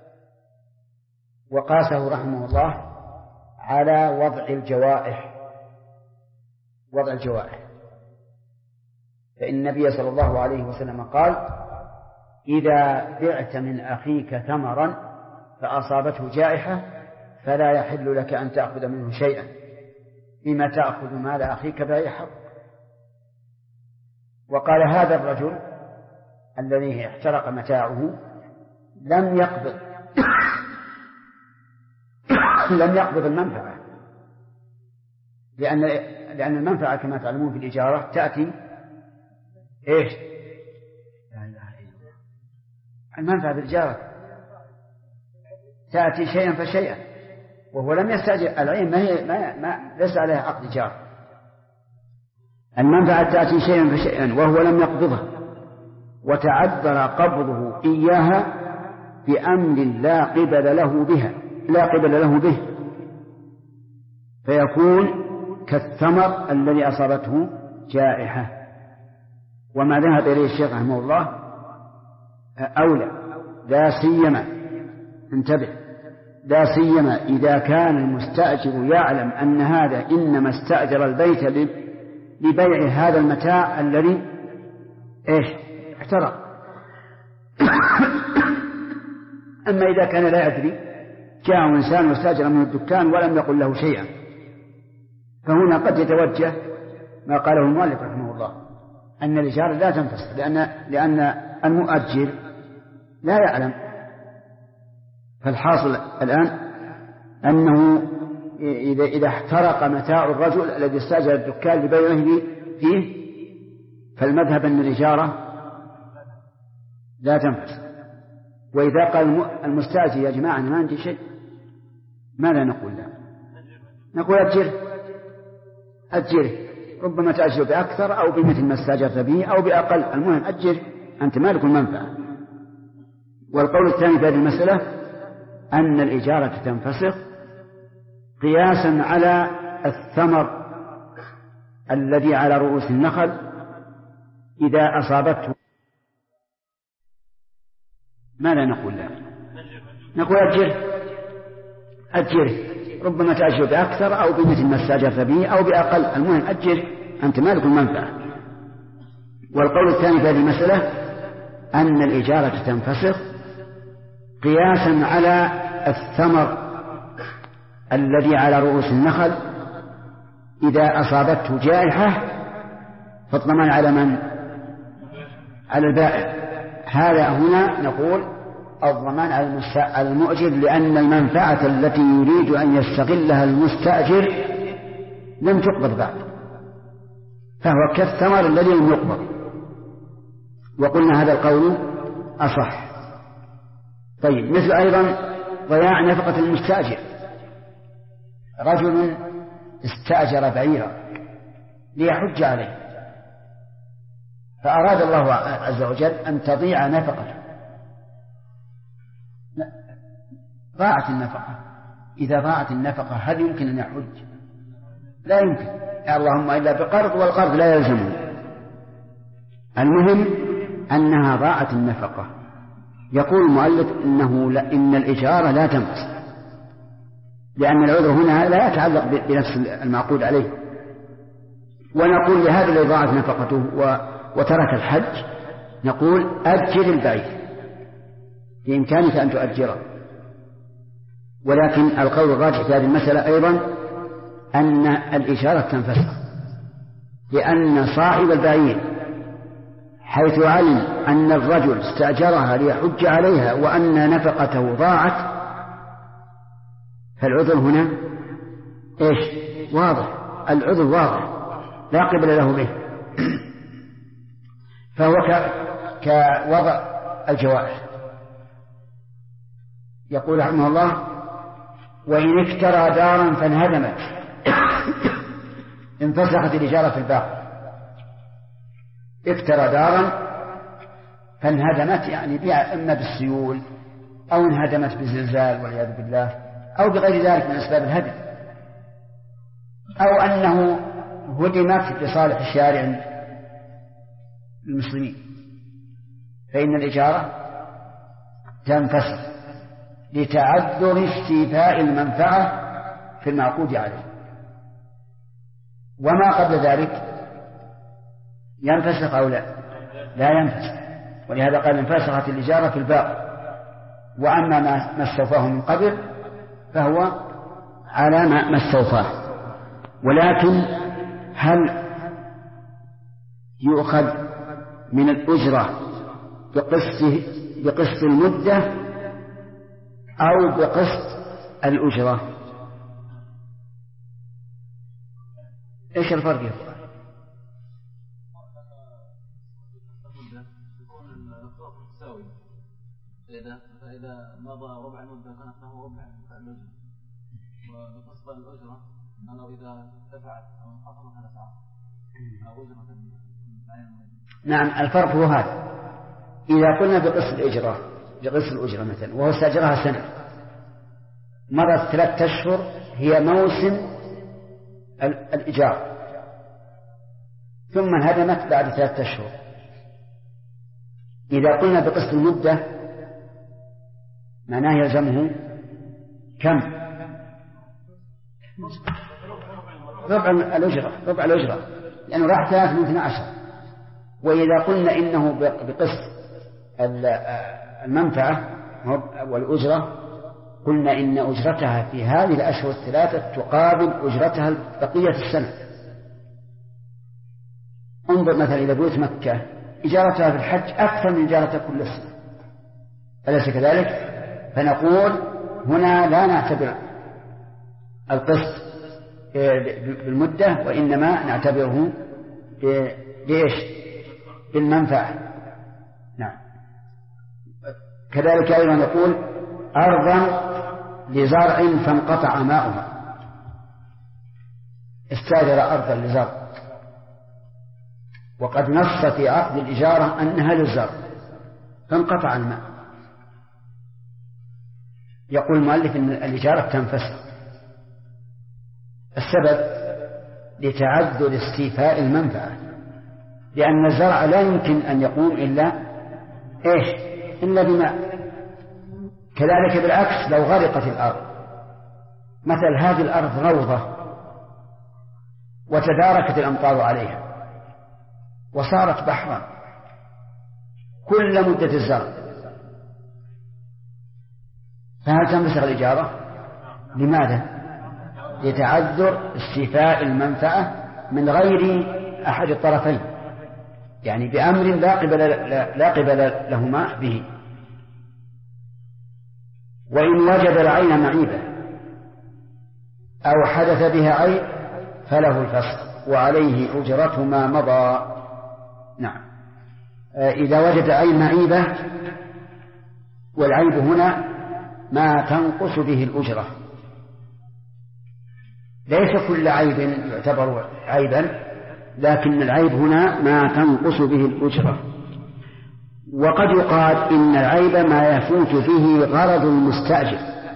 وقاسه رحمه الله على وضع الجوائح، فإن النبي صلى الله عليه وسلم قال إذا بعت من أخيك ثمرا فأصابته جائحة فلا يحل لك أن تأخذ منه شيئا، فيما تأخذ مال أخيك بأي حق. وقال هذا الرجل الذي احترق متاعه لم يقبض المنفعة، لأن المنفعة كما تعلمون في الإجارة تأتي إيش؟ المنفعة في الإجارة تأتي شيئا فشيئا، وهو لم يستأجر العين، ليس عليها عقد إيجار. المنفعة تأتي شيئا فشيئا وهو لم يقبضها، وتعذر قبضه إياها بأمر لا قبل له به، فيكون كالثمر الذي أصابته جائحة. وما ذهب إليه الشيخ رحمه الله أولى، لا سيما انتبه، لا سيما إذا كان المستأجر يعلم أن هذا إنما استأجر البيت لبيع هذا المتاع الذي احترق. أما إذا كان لا يدري، جاء إنسان واستأجر من الدكان ولم يقل له شيئا، فهنا قد يتوجه ما قاله المؤلف رحمه الله أن الإجارة لا تنفسخ، لأن المؤجر لا يعلم. فالحاصل الآن أنه إذا احترق متاع الرجل الذي استأجر الدكان لبيعه فيه، فالمذهب أن الإجارة لا تنفسخ. وإذا قال المستأجر يا جماعة أنا ما عندي شيء، ماذا نقول له؟ نقول أجره، ربما تأجر بأكثر أو بمثل ما استأجرت به أو بأقل، المهم أجر، أنت مالك المنفعة. والقول الثاني في هذه المسألة أن الإجارة تنفسخ قياسا على الثمر الذي على رؤوس النخل إذا أصابته. ماذا نقول له؟ نقول أجره، ربما تأجر بأكثر أو بمثل ما استأجرت به أو بأقل، المهم أجر، أنت مالك المنفعة. والقول الثاني في هذه المسألة أن الإجارة تنفسخ قياسا على الثمر الذي على رؤوس النخل إذا أصابته جائحة، فالضمان على من؟ على البائع. هذا هنا نقول الضمان على المؤجر، لأن المنفعة التي يريد أن يستغلها المستأجر لم تقبض بعد، فهو كالثمر الذي لم يقبض. وقلنا هذا القول أصح. طيب، مثل أيضا ضياع نفقة المستأجر. رجل استأجر بعيرا ليحج عليه، فأراد الله عز وجل أن تضيع نفقته، ضاعت النفقة. إذا ضاعت النفقة هل يمكن أن يحج؟ لا يمكن، اللهم إلا بقرض، والقرض لا يلزمه. المهم أنها ضاعت النفقة. يقول المؤلف إن الإجارة لا تنفسخ، لأن العذر هنا لا يتعلق بنفس المعقود عليه. ونقول لهذا الذي ضاعت نفقته وترك الحج، نقول أجر البعير، بإمكانك أن تؤجره. ولكن القول الراجح في هذه المسألة أيضا أن الإجارة تنفسخ، لأن صاحب البعير حيث علم أن الرجل استأجرها ليحج عليها وأن نفقته ضاعت، فالعذر هنا واضح، العذر واضح لا قبل له به. فهو كوضع الجوائح. يقول رحمه الله: وإن اكترى دارا فانهدمت انفسخت الإجارة في الباقي. اكترى دارا فانهدمت، يعني بيع إما بالسيول أو انهدمت بزلزال والعياذ بالله، أو بغير ذلك من أسباب الهدم، أو أنه هدمت لصالح الشارع المسلمين، فإن الإجارة تنفسخ لتعذر استيفاء المنفعة في المعقود عليه. وما قبل ذلك ينفسخ أو لا ينفسخ، ولهذا قال انفسخت الإجارة في الباقي. وأما ما استوفاه من قبل فهو على ما استوفاه. ولكن هل يؤخذ من الأجرة بقسط المدة أو بقسط الأجرة؟ إيش الفرق يا فإذا مضى ربع المدة كانت له ربع الأجرة، وبقسط الأجرة أنه إذا دفعت أو انقطعت دفعت أو أجرة. نعم، الفرق هو هذا. إذا قلنا بقسط الأجرة مثلا وهو استأجرها سنة، مرت 3 أشهر هي موسم الإيجار، ثم انهدمت بعد 3 أشهر. إذا قلنا بقسط المدة معناه يلزمه كم؟ ربع الأجرة، لأنه راح 3 من 12. وإذا قلنا إنه بقسط المنفعة والأجرة، قلنا إن أجرتها في هذه الأشهر الثلاثة تقابل أجرتها بقية السنة. انظر مثلا إلى بيوت مكة إجارتها في الحج أكثر من إجارتها كل السنة، أليس كذلك؟ فنقول هنا لا نعتبر القسط بالمدة، وإنما نعتبره بالمنفعة. نعم. كذلك أيضا نقول أرضا لزرع فانقطع ماؤها، استأجر أرضا لزرع وقد نص في عقد الإجارة أنها للزرع فانقطع الماء، يقول المؤلف أن الإجارة تنفسخ. السبب لتعذر استيفاء المنفعة، لأن الزرع لا يمكن أن يقوم إلا بماء. كذلك بالعكس لو غرقت الأرض، مثل هذه الأرض روضة وتداركت الأمطار عليها وصارت بحرا كل مدة الزرع، فهل تنفسخ الإجارة؟ لماذا؟ لتعذر استيفاء المنفعة من غير أحد الطرفين، يعني بأمر لا قبل لهما به. وإن وجد العين معيبة أو حدث بها عيب فله الفسخ وعليه أجرة ما مضى. نعم. إذا وجد عين معيبة، والعيب هنا ما تنقص به الأجرة، ليس كل عيب يعتبر عيبا، لكن العيب هنا ما تنقص به الأجرة. وقد يقال إن العيب ما يفوت به غرض المستأجر،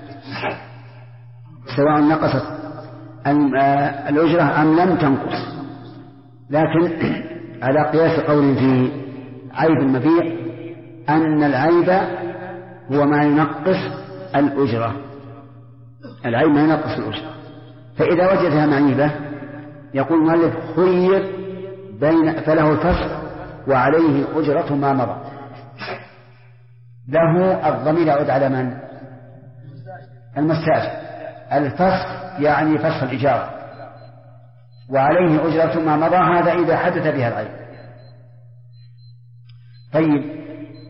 سواء نقصت الأجرة أم لم تنقص، لكن على قياس قول في عيب المبيع أن العيب هو ما ينقص الأجرة، العيب ما ينقص الأجرة. فإذا وجدها معيبة يقول المؤلف خير فله الفسخ وعليه أجرة ما مضى. له الضمير يعود على من؟ المستأجر. الفسخ يعني فسخ الإجارة، وعليه أجرة ما مضى، هذا إذا حدث بها العيب. طيب،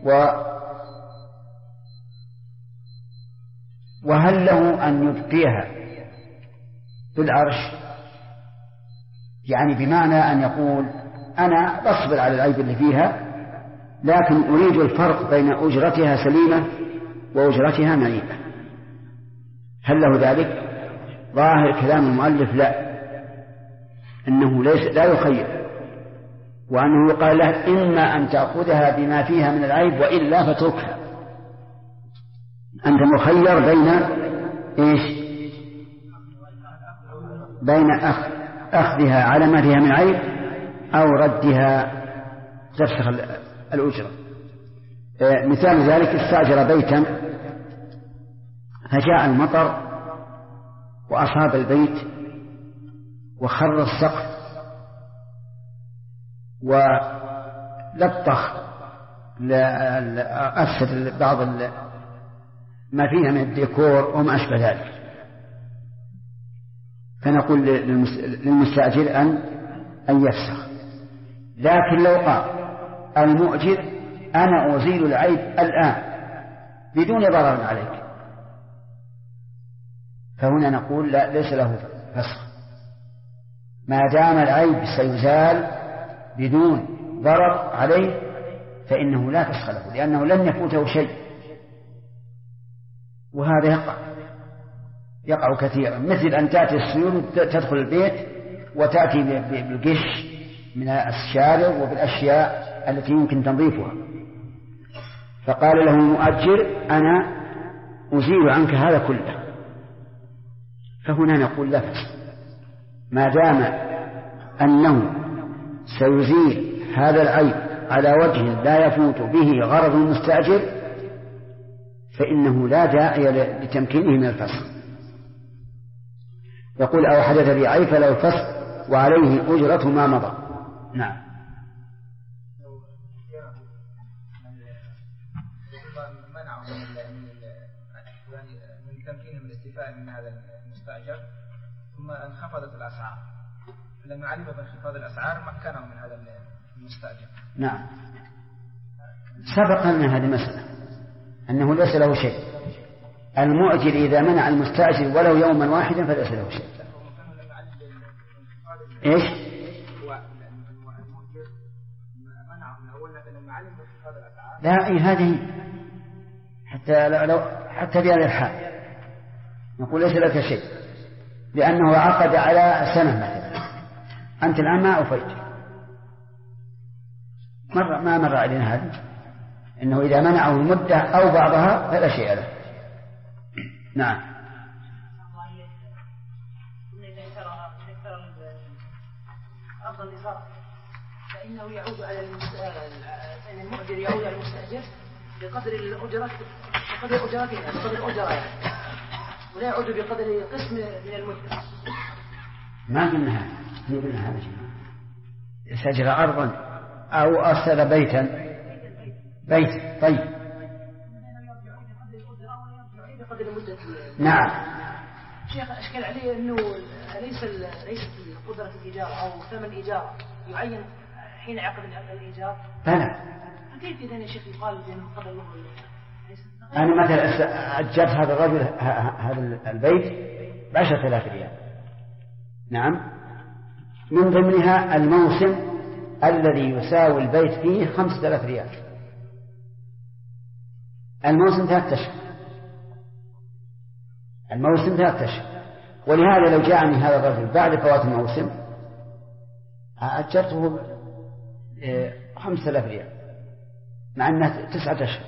وهل له أن يبقيها في العرش؟ يعني بمعنى أن يقول أنا بصبر على العيب اللي فيها، لكن أريد الفرق بين أجرتها سليمة وأجرتها معيبة، هل له ذلك؟ ظاهر كلام المؤلف لا، إنه لا يخير، وأنه يقال له إما أن تأخذها بما فيها من العيب وإلا فتركها. أنت مخير بين أخذها على ما فيها من عيب أو ردها تفسخ الأجرة. مثال ذلك استأجر بيتا فجاء المطر وأصاب البيت وخر السقف ولطخ أفسد بعض ما فيها من الديكور وما أشبه ذلك، فنقول للمستأجر أن يفسخ. لكن لو قال المؤجر أنا أزيل العيب الآن بدون ضرر عليك، فهنا نقول لا، ليس له فسخ ما دام العيب سيزال بدون ضرر عليه، فإنه لا فسخ له، لأنه لن يفوته شيء. وهذا يقع كثيرا، مثل أن تأتي السيول تدخل البيت وتأتي بالقش من الشارع وبالأشياء التي يمكن تنظيفها، فقال له المؤجر أنا أزيل عنك هذا كله، فهنا نقول لا فسخ ما دام أنه سيزيل هذا العيب على وجه لا يفوت به غرض المستأجر، فإنه لا داعي لتمكينه من الفسخ. يقول أو حدث بي عيب فله الفسخ وعليه أجرة ما مضى. نعم. منعه من تمكينه من الاستفاء من هذا المستأجر، ثم انخفضت الأسعار، لما علم بانخفاض الأسعار مكنه من هذا المستأجر. نعم، سبق لنا هذه المسألة أنه ليس له شيء. المؤجر إذا منع المستأجر ولو يوما واحدا فليس له شيء. إيش؟ لا، هذه حتى بهذا الحال نقول ليس لك شيء، لأنه عقد على سنة مثلا، أنت الآن ما أوفيت. ما مر علينا هذا، إنه إذا منعه المدة أو بعضها فلا شيء له. نعم. فإنه يعود على المؤجر يعود على المستأجر بقدر الأجرة، بقدر أجرتها، بقدر الأجرة يعني، ولا يعود بقدر قسم من المدة. ما قلنا هذا شيء. استأجر أرضا أو أرسل بيتا. طيب. نعم. شيخ أشكال عليه أنه ليست قدرة الإيجار أو ثمن إيجار يعين حين عقد الإيجار. بلى. كيف إذا يا شيخ يقال بأنه قبل الله؟ أنا مثلا أجرت هذا الرجل هذا البيت ب10,000 ريال. نعم. من ضمنها الموسم الذي يساوي البيت فيه 5,000 ريال. الموسم 3 أشهر. ولهذا لو جاءني هذا الرجل بعد فوات الموسم أجرته 5,000 ريال مع أنها 9 أشهر.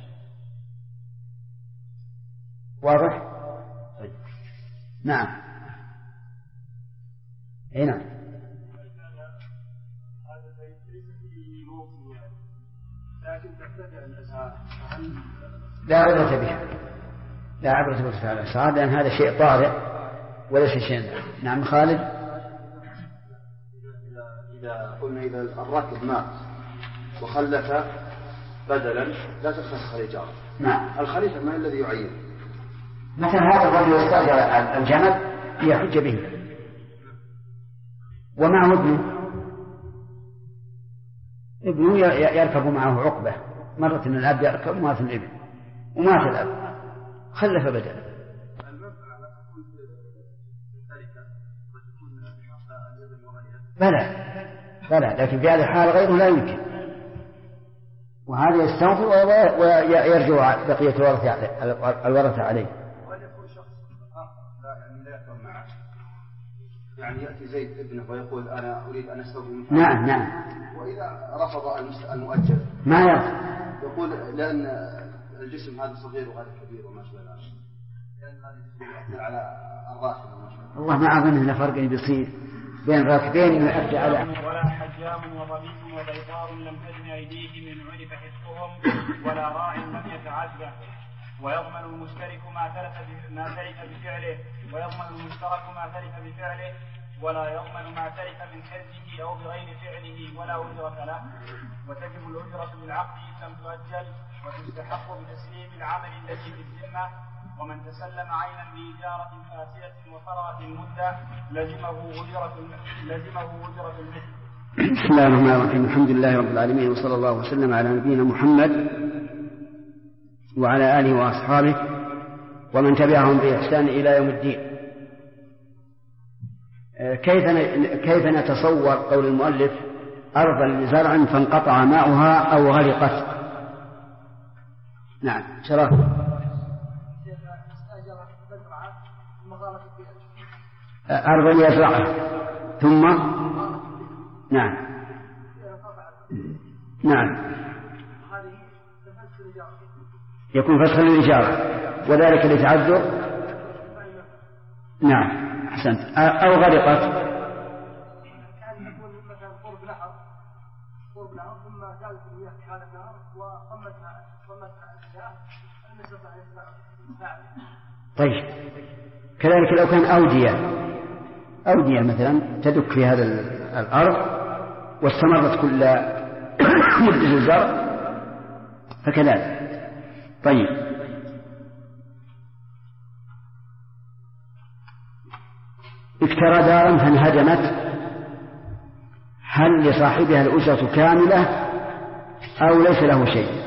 واضح؟ طيب. نعم. هنا لا عبرة بها، لا عبرة بارتفاع الأسعار، لأن هذا شيء طارئ وليس شيء. نعم خالد. إذا قلنا إذا الراكب مات وخلف بدلا لا تفسخ الإيجار. نعم. الخليفة ما الذي يعين؟ مثلا هذا الرجل يستأجر الجمل ليحج به ومعه ابنه يركب معه عقبة. مرة من الأب يركب ومات الابن ومات الأب خلف بدلا. بلى، لكن في هذه الحالة غيره لا يمكن، وهذا يستغفر ويرجع بقية الورثة عليه. يعني يأتي زيد ابنه ويقول أنا أريد أن أستوفي من فعله. نعم. وإذا رفض المؤجر ما يرفض، يقول لأن الجسم هذا صغير وهذا كبير وما شابه ذلك، لأن على الراكب. الله ما أظن أن فرق بيصير بين راكبين يؤدي على. ولا حجام وضبيط وبيطار لم تجن أيديه من عرف حفظهم ولا راع لم يتعدى، ويضمن المشترك ما تلف بفعله، ولا يضمن ما تلف من حرزه أو بغير فعله ولا أجرة له، وتجب الأجرة بالعقد إن لم تؤجل، وتستحق بتسليم العمل الذي بالذمة ومن تسلم عينا بإجارة فاسدة وفرغت المدة لزمه أجرة المثل. بسم الله الرحمن الرحيم. الحمد لله رب العالمين، وصلى الله وسلم على نبينا محمد وعلى آله وأصحابه ومن تبعهم بإحسان إلى يوم الدين. كيف نتصور قول المؤلف أرضا لزرع فانقطع ماؤها أو غرقت؟ نعم شرف. أرضا يزرعها ثم نعم يكون فسخا للإجارة وذلك لتعذر. نعم أحسنت. أو غرقت طيب. كذلك لو كان أودية مثلا تدك في هذا الأرض واستمرت كل مدة الزرع فكذلك. طيب اكترى دارا فانهدمت، هل لصاحبها الأجرة كاملة أو ليس له شيء؟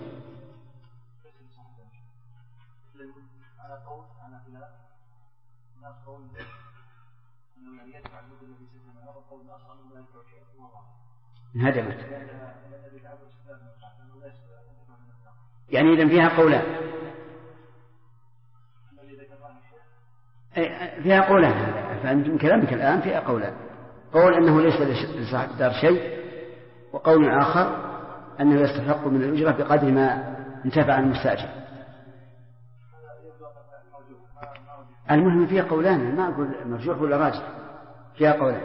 انهدمت يعني إذن فيها قولان، فأنتم كلامك الآن فيها قولان، قول أنه ليس لصاحب الدار شيء، وقول آخر أنه يستحق من الأجرة بقدر ما انتفع المستأجر. المهم فيها قولان، ما أقول مرجوح ولا راجح، فيها قولان،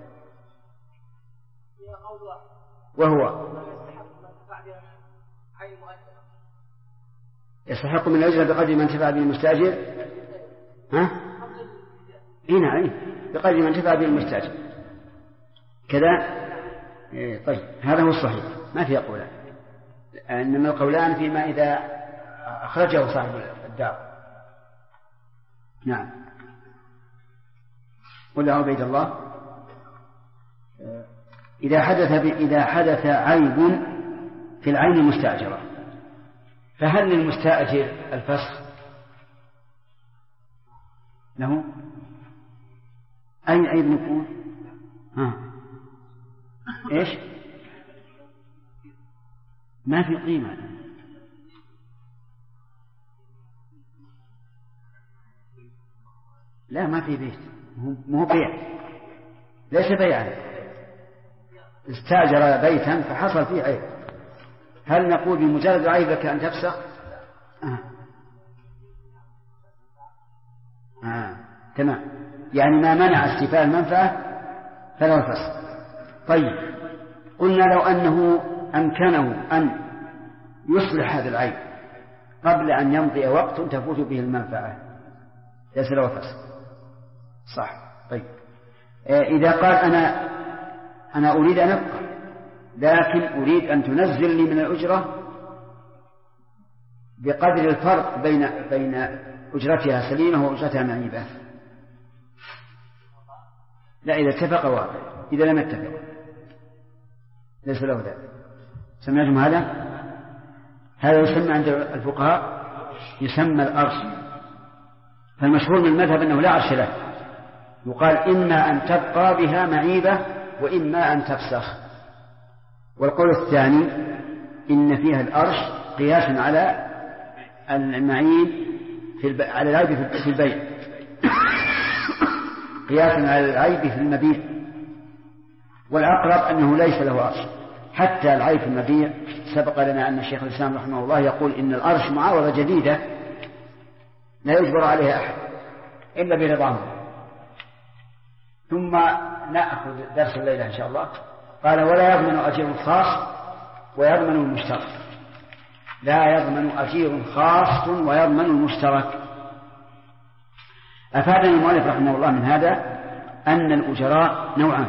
وهو يستحق من الأجرة بقدر ما انتفع به المستأجر. هنا بقدر ما انتفع به المستأجر كذا. طيب هذا هو الصحيح، ما فيه قولان، إنما القولان فيما إذا أخرجه صاحب الدار. نعم. قل عبيد الله إذا حدث عيب في العين المستأجرة فهل للمستأجر الفسخ له؟ أي عيب نقول؟ إيش؟ ما في قيمة. لا ما في بيت، مو بيع، ليس بيعا، استأجر بيتا فحصل فيه عيب، هل نقول بمجرد عيبك أن تفسخ؟ تمام، يعني ما منع استيفاء المنفعة فلا الفسخ. طيب قلنا لو أنه أمكنه أن يصلح هذا العيب قبل أن يمضي وقت تفوت به المنفعة ليس له فسخ، صح. طيب إذا قال أنا أريد أن أبقى لكن أريد أن تنزل لي من الأجرة بقدر الفرق بين أجرتها سليمة وأجرتها معيبة، لا إذا اتفق واقع، إذا لم يتفق ليس له ذلك. سمعتم هذا يسمى عند الفقهاء يسمى الأرش، فالمشهور من المذهب أنه لا عرش له، يقال إما أن تبقى بها معيبة وإما أن تفسخ. والقول الثاني إن فيها الأرش قياسا على المعيب على العيب في البيع، قياسا على العيب في المبيع، والأقرب أنه ليس له أرش حتى العيب في المبيع. سبق لنا أن الشيخ الإسلام رحمه الله يقول إن الأرش معاوضة جديدة لا يجبر عليها أحد إلا برضاهم. ثم نأخذ درس الليلة إن شاء الله. قال ولا يضمن أجير خاص ويضمن المشترك، لا يضمن أجير خاص ويضمن المشترك. أفادنا المؤلف رحمه الله من هذا أن الأجراء نوعان،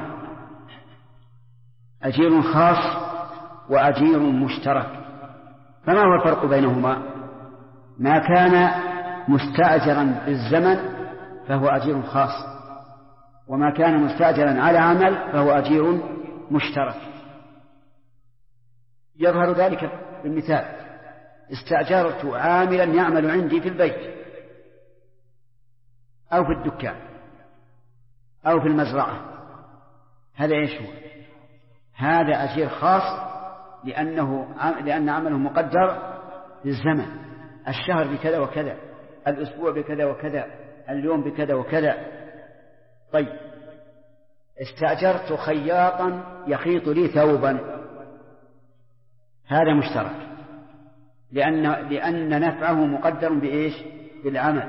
أجير خاص وأجير مشترك. فما هو الفرق بينهما؟ ما كان مستأجرا بالزمن فهو أجير خاص، وما كان مستأجرا على عمل فهو أجير مشترك. يظهر ذلك بالمثال: استأجرت عاملا يعمل عندي في البيت أو في الدكان أو في المزرعة، هذا إيش هو؟ هذا أجير خاص لأن عمله مقدر بالزمن، الشهر بكذا وكذا، الأسبوع بكذا وكذا، اليوم بكذا وكذا. طيب، استأجرت خياطا يخيط لي ثوبا، هذا مشترك لأن نفعه مقدر بإيش؟ بالعمل.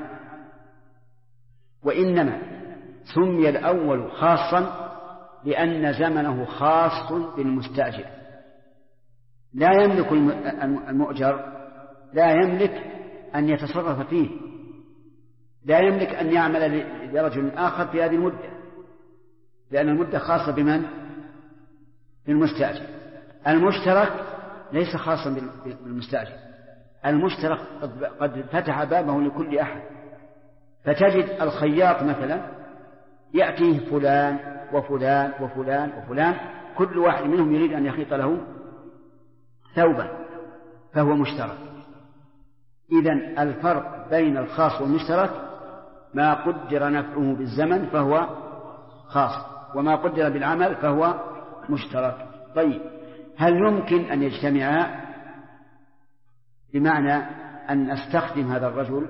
وإنما سمي الأول خاصا لأن زمنه خاص بالمستأجر، لا يملك المؤجر لا يملك أن يتصرف فيه، لا يملك أن يعمل لرجل آخر في هذه المدة، لأن المدة خاصة بمن؟ بالمستأجر. المشترك ليس خاصا بالمستأجر، المشترك قد فتح بابه لكل أحد، فتجد الخياط مثلا يأتيه فلان وفلان وفلان وفلان، كل واحد منهم يريد أن يخيط له ثوبا، فهو مشترك. إذن الفرق بين الخاص والمشترك: ما قدر نفعه بالزمن فهو خاص، وما قدر بالعمل فهو مشترك. طيب، هل يمكن أن يجتمعا؟ بمعنى أن أستخدم هذا الرجل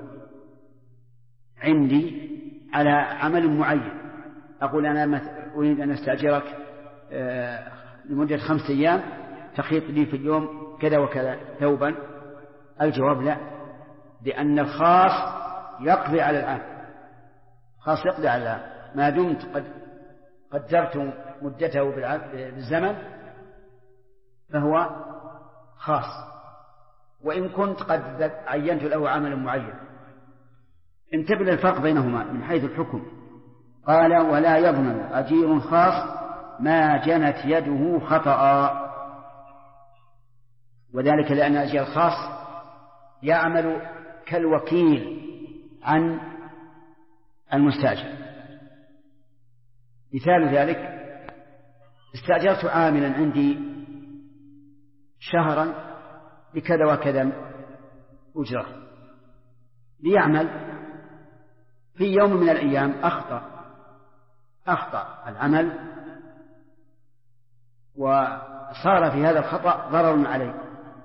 عندي على عمل معين، أقول أنا أريد أن أستأجرك لمدة 5 أيام تخيط لي في اليوم كذا وكذا ثوبا. الجواب لا، لأن الخاص يقضي على العام، خاص يقضي على العام ما دمت قد قدرت مدته بالزمن فهو خاص، وإن كنت قد عينت له عمل معين. انتبه للفرق بينهما من حيث الحكم. قال: ولا يضمن أجير خاص ما جنت يده خطأ، وذلك لأن أجير الخاص يعمل كالوكيل عن المستأجر. مثال ذلك: استأجرت عاملا عندي شهرا بكذا وكذا أجرة ليعمل، في يوم من الأيام أخطأ العمل وصار في هذا الخطأ ضرر عليه،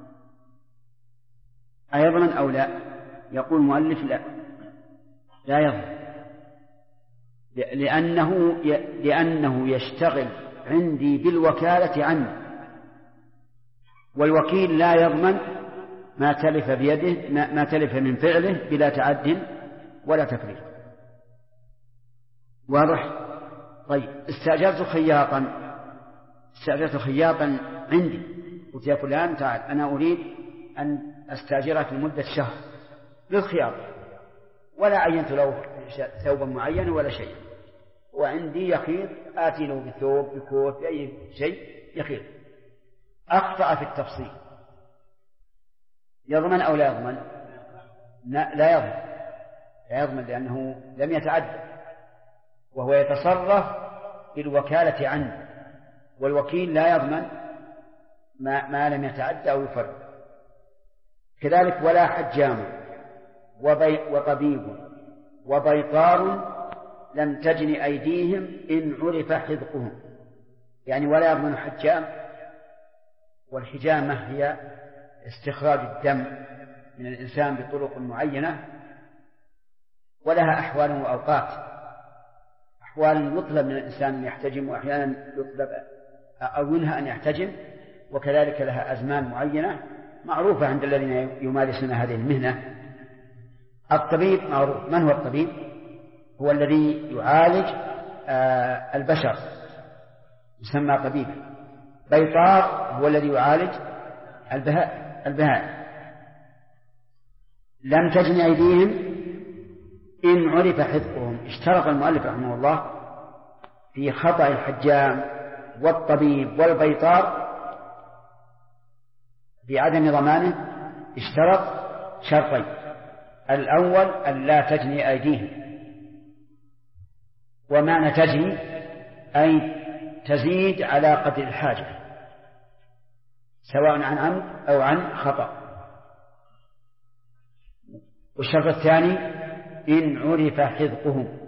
أيضمن أو لا؟ يقول المؤلف: لا يضمن، لأنه يشتغل عندي بالوكالة عني، والوكيل لا يضمن ما تلف بيده، ما تلف من فعله بلا تعد ولا تفريط. واضح؟ طيب، استأجرت خياطا عندي، قلت: يا فلان تعال، أنا أريد أن أستأجرك لمدة شهر للخياطة، ولا عينت له ثوبا معين ولا شيء، وعندي يخيط، آتي له بثوب بكوت بأي شيء يخيط. أخطأ في التفصيل، يضمن أو لا يضمن؟ لا يضمن لأنه لم يتعدى، وهو يتصرف بالوكالة عنه، والوكيل لا يضمن ما لم يتعدى أو يفرد. كذلك: ولا حجام وطبيب وبيطار لم تجن أيديهم إن عرف حذقهم، يعني ولا يضمن حجام، والحجامة هي استخراج الدم من الإنسان بطرق معينة، ولها أحوال وأوقات، أحوال يطلب من الإنسان أن يحتجم، وأحيانا يطلب أو منها أن يحتجم، وكذلك لها أزمان معينة معروفة عند الذين يمارسون هذه المهنة. الطبيب معروف، من هو الطبيب؟ هو الذي يعالج البشر، يسمى طبيبا. بيطار هو الذي يعالج البهائم. لم تجن أيديهم إن عرف حذقهم. اشترط المؤلف رحمه الله في خطأ الحجام والطبيب والبيطار في عدم ضمانه، اشترط شرطين: الأول أن لا تجني أيديهم، ومعنى تجني أي تزيد على قدر الحاجة سواء عن عمد أو عن خطأ. والشرط الثاني إن عرف حذقهم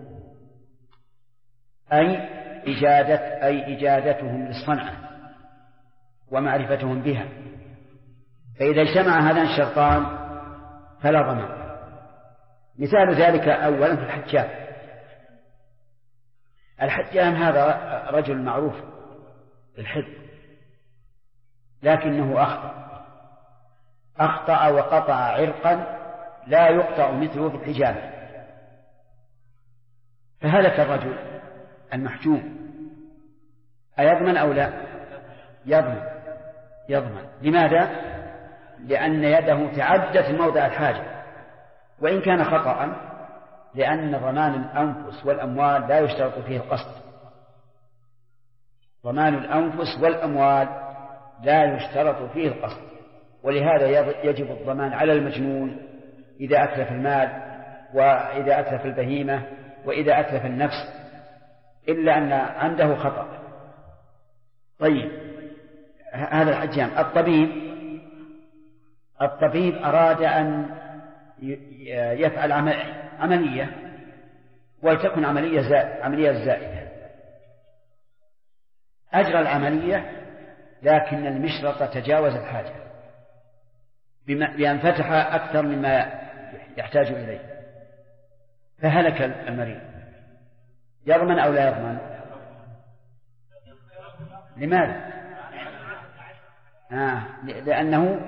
أي إجادتهم للصنعة ومعرفتهم بها، فإذا اجتمع هذان الشرطان فلا ضمان. مثال ذلك أولا في الحجام. الحجام هذا رجل معروف بالحذق، لكنه أخطأ وقطع عرقا لا يقطع مثله بالحجامة، فهلك الرجل المحجوم، أيضمن أو لا؟ يضمن. لماذا؟ لأن يده تعدت موضع الحاجة وإن كان خطأ، لأن ضمان الأنفس والأموال لا يشترط فيه القصد. ضمان الأنفس والأموال لا يشترط فيه القصد، ولهذا يجب الضمان على المجنون إذا أتلف المال، وإذا أتلف البهيمة، وإذا أتلف النفس، إلا أن عنده خطأ. طيب، هذا الحجام. الطبيب أراد أن يفعل عملية، ولتكن عملية زائدة، أجرى العملية لكن المشرط تجاوز الحاجة بأن فتح أكثر مما يحتاج إليه، فهلك المريض، يضمن أو لا يضمن؟ لماذا؟ لأنه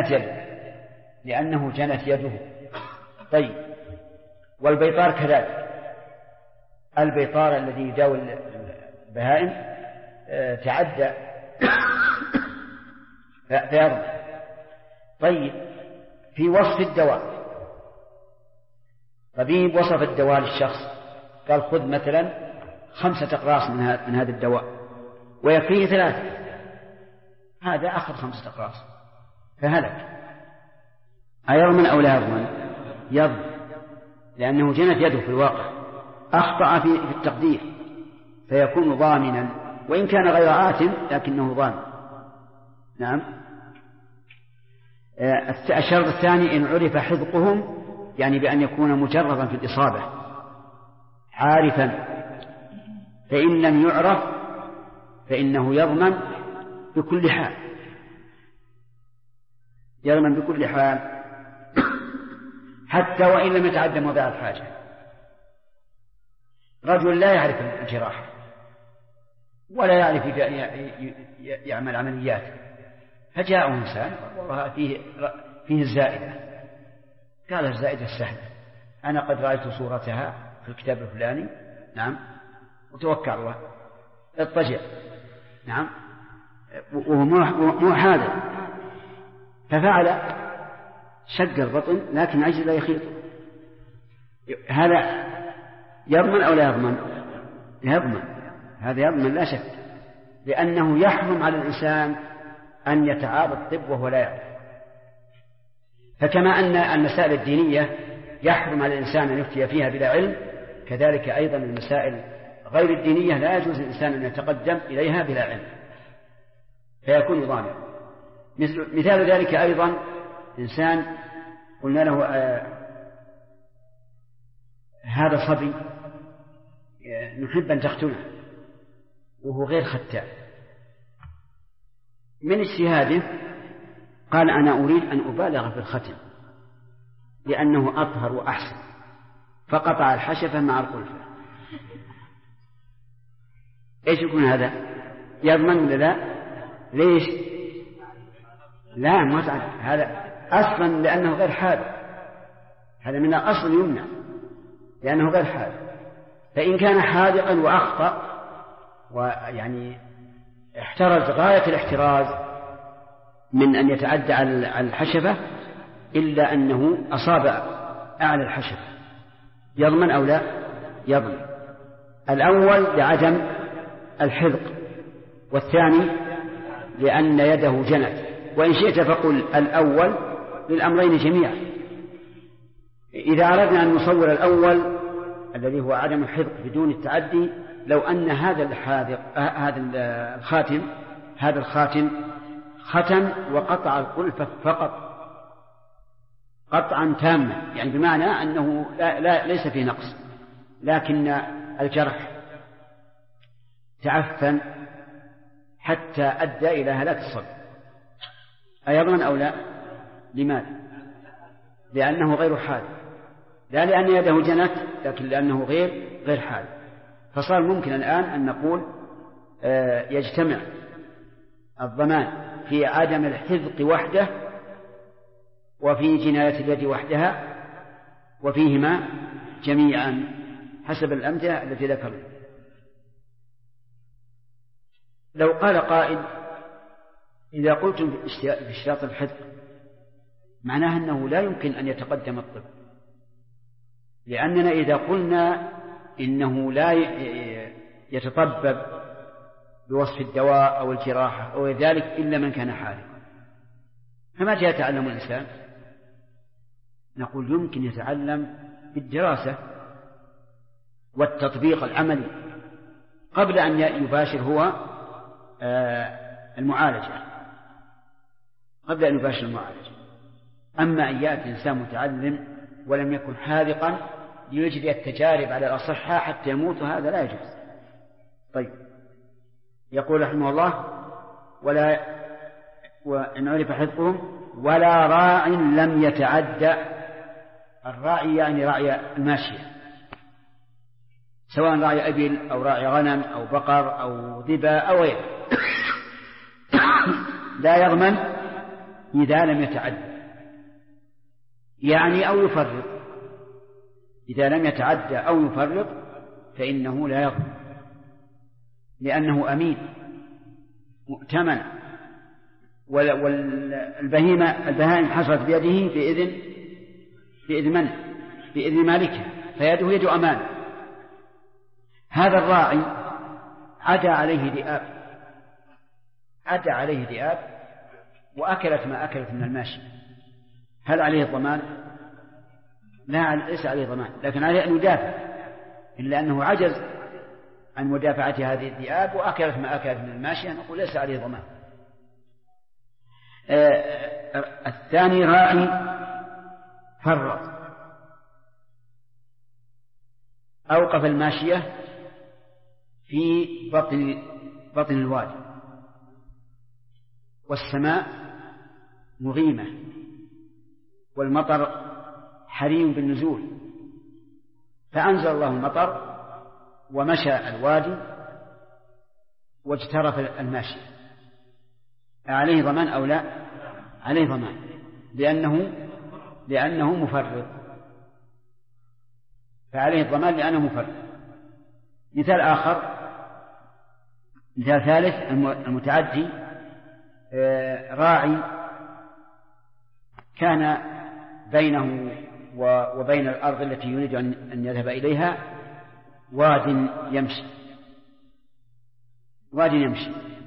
جنت يده. طيب، والبيطار كذلك. البيطار الذي يداوي البهائم تعدى فيضمن. طيب، في وصف الدواء، طبيب وصف الدواء للشخص، قال خذ مثلا 5 أقراص من هذا الدواء ويكفيه 3، هذا أخذ 5 أقراص فهلك، أيضمن أو لا يضمن؟ يضمن، لأنه جنت يده في الواقع، أخطأ في التقدير، فيكون ضامنا وإن كان غير آثم لكنه ضامن. نعم. الشرط الثاني إن عرف حذقهم، يعني بأن يكون مجربا في الإصابة عارفا، فإن لم يعرف فإنه يضمن بكل حال، يضمن بكل حال حتى وإن لم يتعدى موضع الحاجة. رجل لا يعرف الجراحة ولا يعرف يعمل عمليات، فجاء إنسان والله فيه الزائدة، قال الزائدة السهلة، أنا قد رأيت صورتها في الكتاب الفلاني، نعم، وتوكل الله، اضطجع، نعم، وهو مو حاضر، ففعل، شق البطن لكن عجز لا يخيط. هذا يضمن أو لا يضمن؟ يضمن، هذا يضمن لا شك، لأنه يحرم على الإنسان أن يتعاطى الطب وهو لا يعرف. فكما أن المسائل الدينية يحرم على الإنسان أن يفتي فيها بلا علم، كذلك أيضا المسائل غير الدينية لا يجوز الإنسان أن يتقدم إليها بلا علم، فيكون ضامنا. مثال ذلك أيضا إنسان قلنا له هذا صبي نحب أن تختنه وهو غير ختان، من اجتهاده قال أنا أريد أن أبالغ في الختن لأنه أطهر وأحسن، فقطع الحشفة مع القلفة. إيش يكون هذا؟ يضمن ولا لا؟ ليش؟ لا، ما تعد هذا أصلا لأنه غير حاذق، هذا من الأصل يمنع لأنه غير حاذق. فإن كان حاذقا وأخطأ ويعني احترز غاية الاحتراز من أن يتعدى على الحشفة إلا أنه أصاب أعلى الحشفة، يضمن أو لا؟ يضمن. الأول لعدم الحذق، والثاني لأن يده جنت. وإن شئت فقل الأول للأمرين جميعا، إذا أردنا أن نصور الأول الذي هو عدم الحذق بدون التعدي، لو أن هذا الخاتم ختم وقطع القلفة فقط قطعا تاما، يعني بمعنى أنه ليس فيه نقص، لكن الجرح تعفن حتى أدى إلى هلاك الصبي، أيضمن أو لا؟ لماذا؟ لأنه غير حادث، لا لأن يده جنت، لكن لأنه غير حادث. فصار ممكن الآن أن نقول يجتمع الضمان في عدم الحذق وحده وفي جناية اليد وحدها، وفيهما جميعا حسب الأمثلة التي ذكرنا. لو قال قائل إذا قلتم باشتراط الحذق معناها أنه لا يمكن أن يتقدم الطب، لأننا إذا قلنا إنه لا يتطبب بوصف الدواء أو الجراحة أو ذلك إلا من كان حالما، فمتى يتعلم الإنسان؟ نقول يمكن يتعلم بالدراسة والتطبيق العملي قبل أن يباشر هو المعالجة، قبل أن يباشر المعالجة. أما أن يأتي إنسان متعلم ولم يكن حاذقا ليجري التجارب على الأصحاء حتى يموت، هذا لا يجوز. طيب، يقول رحمه الله وإن عرف حذقهم ولا راع لم يتعدى. الراعي يعني راعي الماشية، سواء راعي أبل أو راعي غنم أو بقر أو ذبا أو غيره، لا يضمن إذا لم يتعدى، يعني أو يفرط. إذا لم يتعدى أو يفرط فإنه لا يضمن، لأنه أمين مؤتمن، والبهائم حصلت بيده بإذن مالكها، فيده يد أمان. هذا الراعي عدا عليه ذئاب وأكلت ما أكلت من الماشي، هل عليه الضمان؟ لا، ليس عليه ضمان، لكن عليه أن يدافع، إلا أنه عجز عن مدافعة هذه الذئاب وأكلت ما أكلت من الماشية، نقول ليس عليه ضمان. الثاني راعي فرط، أوقف الماشية في بطن الوادي والسماء مغيمة والمطر حري بالنزول، فأنزل الله المطر ومشى الوادي واجترف الماشي، عليه ضمان أو لا؟ عليه ضمان، لأنه مفرط، فعليه الضمان لأنه مفرط. مثال آخر، مثال ثالث، المتعدي راعي كان بينه وبين الأرض التي يريد أن يذهب إليها واد يمشي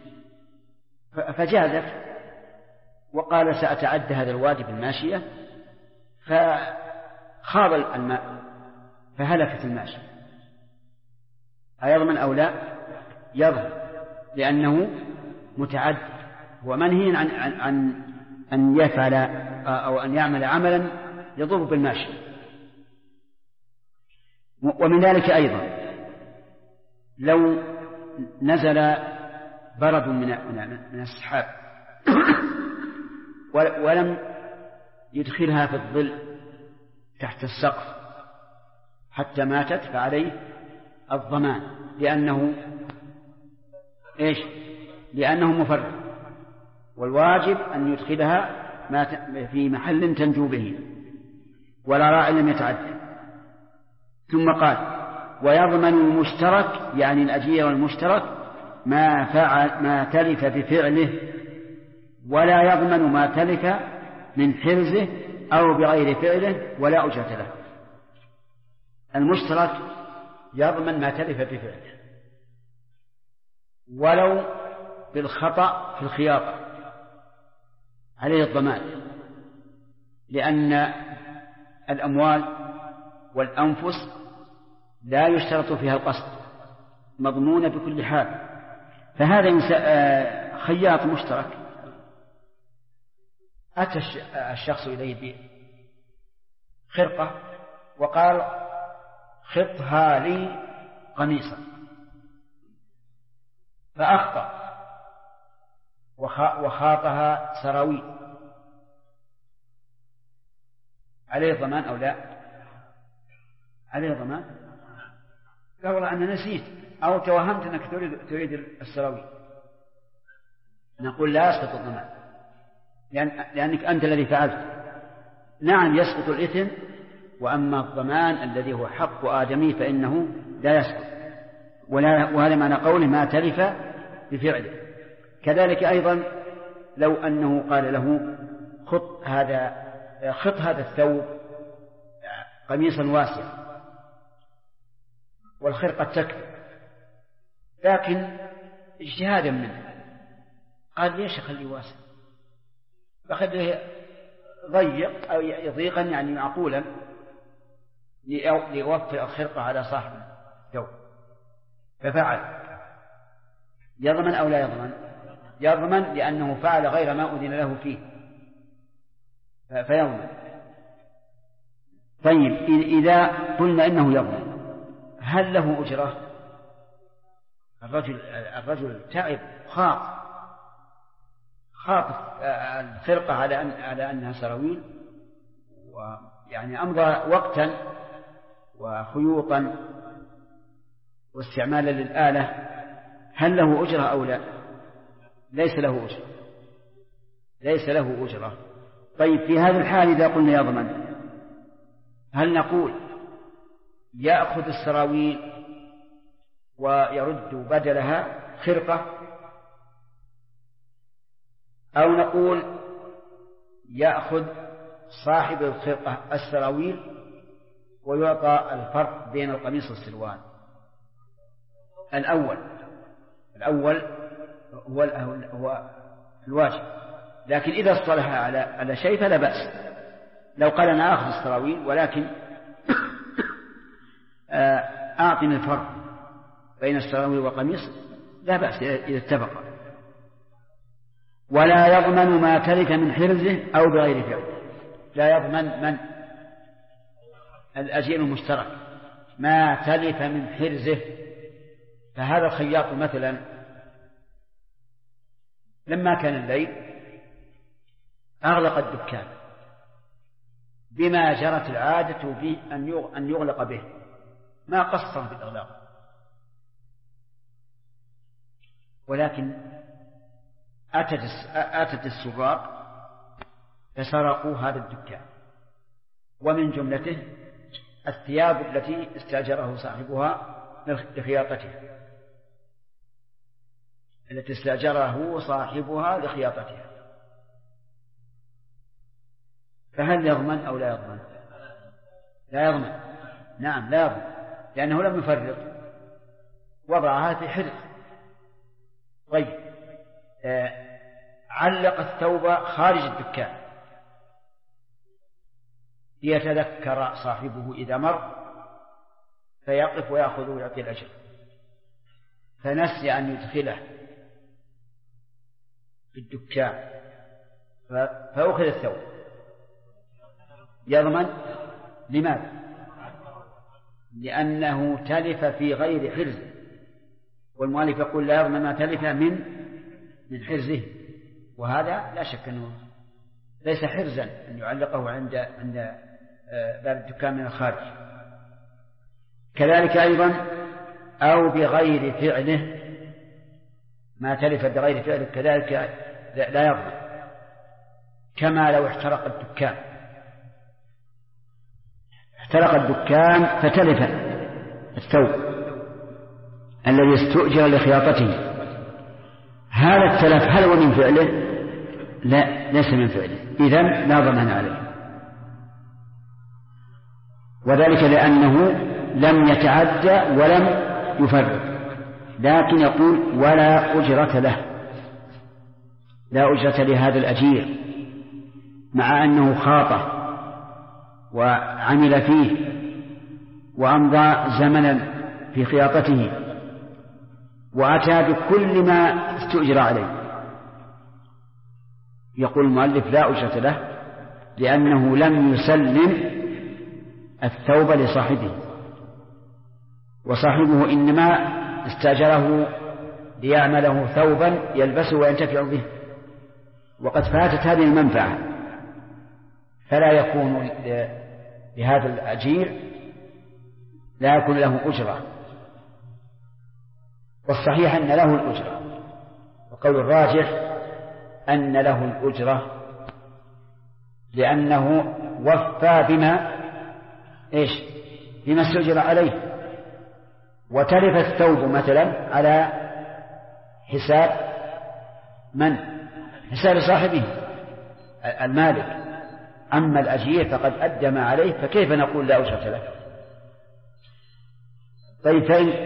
فجازف وقال سأتعدى هذا الوادي بالماشية، فخاض الماء فهلكت الماشية، أيضمن أو لا؟ يضمن، لأنه متعدي ومنهي عن أن يفعل أو أن يعمل عملا يضر بالماشي. ومن ذلك أيضا لو نزل برد من السحاب ولم يدخلها في الظل تحت السقف حتى ماتت فعليه الضمان، لأنه مفرط، والواجب أن يدخلها في محل تنجو به، ولا راعي لم يتعدى. ثم قال ويضمن المشترك، يعني الأجير المشترك، ما تلف بفعله، ولا يضمن ما تلف من حرزه أو بغير فعله ولا أجرة له. المشترك يضمن ما تلف بفعله ولو بالخطأ في الخياطة، عليه الضمان، لأن الأموال والأنفس لا يشترط فيها القصد، مضمونة بكل حال. فهذا خياط مشترك، أتى الشخص إليه بخرقة وقال خطها لي قميصا، فأخطأ وخاطها سراويل، عليه ضمان أو لا؟ عليه ضمان. قال والله أنا نسيت أو توهمت أنك تريد السراويل، نقول لا يسقط الضمان لأنك أنت الذي فعلت. نعم يسقط الإثم، وأما الضمان الذي هو حق آدمي فإنه لا يسقط، وهذا معنى قوله ما تلف بفعله. كذلك أيضا لو أنه قال له خط هذا الثوب قميصا واسعا والخرقة تكفي، لكن اجتهادا منه قال ليش أخليه واسع، فخليه ضيق أو ضيقا يعني معقولا ليوفر الخرقة على صاحب الثوب، ففعل. يضمن أو لا يضمن؟ يضمن لأنه فعل غير ما أذن له فيه فيضمن. طيب إذا قلنا إنه يضمن هل له أجرة؟ الرجل تعب خاط الخرقة على أنها سراويل، ويعني أمضى وقتا وخيوطا واستعمالا للآلة، هل له أجرة أو لا؟ ليس له أجرة. طيب في هذا الحال إذا قلنا يضمن هل نقول يأخذ السراويل ويرد بدلها خرقة، أو نقول يأخذ صاحب الخرقة السراويل ويعطى الفرق بين القميص والسروال؟ الأول هو الواجب، لكن إذا اصطلح على شيء فلا بأس. لو قال أنا أخذ السراويل ولكن أعطني الفرق بين السراويل والقميص لا بأس إذا اتفق. ولا يضمن ما تلف من حرزه أو بغير فعله. لا يضمن من الأجير المشترك ما تلف من حرزه. فهذا الخياط مثلا لما كان الليل أغلق الدكان بما جرت العادة به أن يغلق به، ما قصر بالإغلاق، ولكن أتت السراق فسرقوا هذا الدكان، ومن جملته الثياب التي استأجره صاحبها لخياطتها، التي استأجره صاحبها لخياطتها. فهل يضمن أو لا يضمن؟ لا يضمن. نعم لا يضمن، لأنه لم يفرط، وضعها في حرز. طيب علق الثوب خارج الدكان ليتذكر صاحبه إذا مر فيقف ويأخذ ويعطي الأجر، فنسي أن يدخله في الدكان فأخذ الثوب. يضمن. لماذا؟ لأنه تلف في غير حرز، والمؤلف يقول لا يضمن ما تلف من حرزه، وهذا لا شك أنه ليس حرزا أن يعلقه عند باب الدكان من الخارج. كذلك أيضا أو بغير فعله، ما تلف بغير فعله كذلك لا يضمن، كما لو احترق الدكان فتلف الثوب الذي استؤجر لخياطته، هذا التلف هل هو من فعله؟ لا، ليس من فعله، إذن لا ضمان عليه، وذلك لأنه لم يتعدى ولم يفرط، لكن يقول ولا أجرة له، لا أجرة لهذا الأجير مع أنه خاطه وعمل فيه وأمضى زمنا في خياطته وأتى بكل ما استؤجر عليه، يقول المؤلف لا أجرة له، لأنه لم يسلم الثوب لصاحبه، وصاحبه إنما استأجره ليعمله ثوبا يلبسه وينتفع به، وقد فاتت هذه المنفعة، فلا يكون لهذا الأجير لا يكون له أجرة، والصحيح أن له الأجرة، وقول الراجح أن له الأجرة لأنه وفى بما استؤجر عليه، وتلف الثوب مثلا على حساب من؟ حساب صاحبه المالك، أما الأجير فقد أدى ما عليه، فكيف نقول لا أجرة له؟ طيب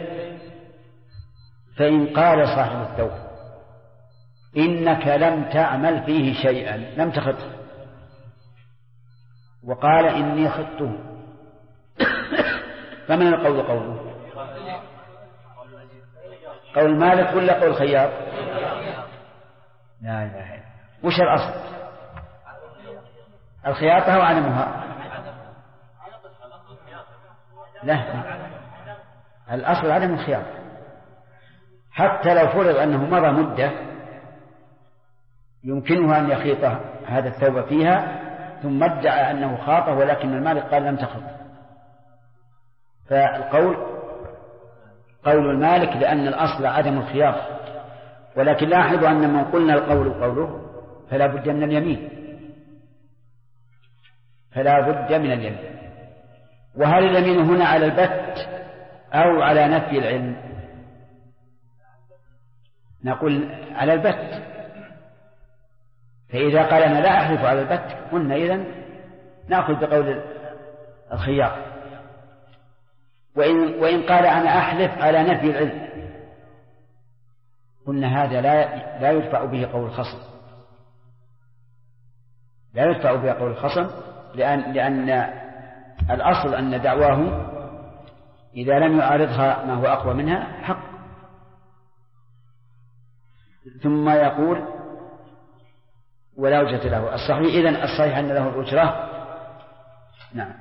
فإن قال صاحب الثوب إنك لم تعمل فيه شيئا، لم تخطه، وقال إني خطه، فمن القول قوله؟ قول المالك ولا قول الخياط؟ لا إله إلا. وش الأصل؟ الخياطة وعدمها؟ لا، الأصل عدم الخياطة، حتى لو فرض أنه مضى مدة يمكنه أن يخيط هذا الثوب فيها ثم ادعى أنه خاطه، ولكن المالك قال لم تخط، فالقول قول المالك لأن الأصل عدم الخياطة. ولكن لاحظوا أن من قلنا القول قوله فلا بد من اليمين، فلا بد من اليمين. وهل اليمين هنا على البت أو على نفي العلم؟ نقول على البت، فإذا قال أنا لا أحلف على البت قلنا إذن نأخذ بقول الخياط، وإن قال أنا أحلف على نفي العلم قلنا هذا لا يدفع به قول الخصم، لا يدفع به قول الخصم، لأن الأصل أن دعواه إذا لم يعارضها ما هو أقوى منها حق. ثم يقول ولا أجرة له. الصحيح إذن الصحيح أن له الأجرة. نعم.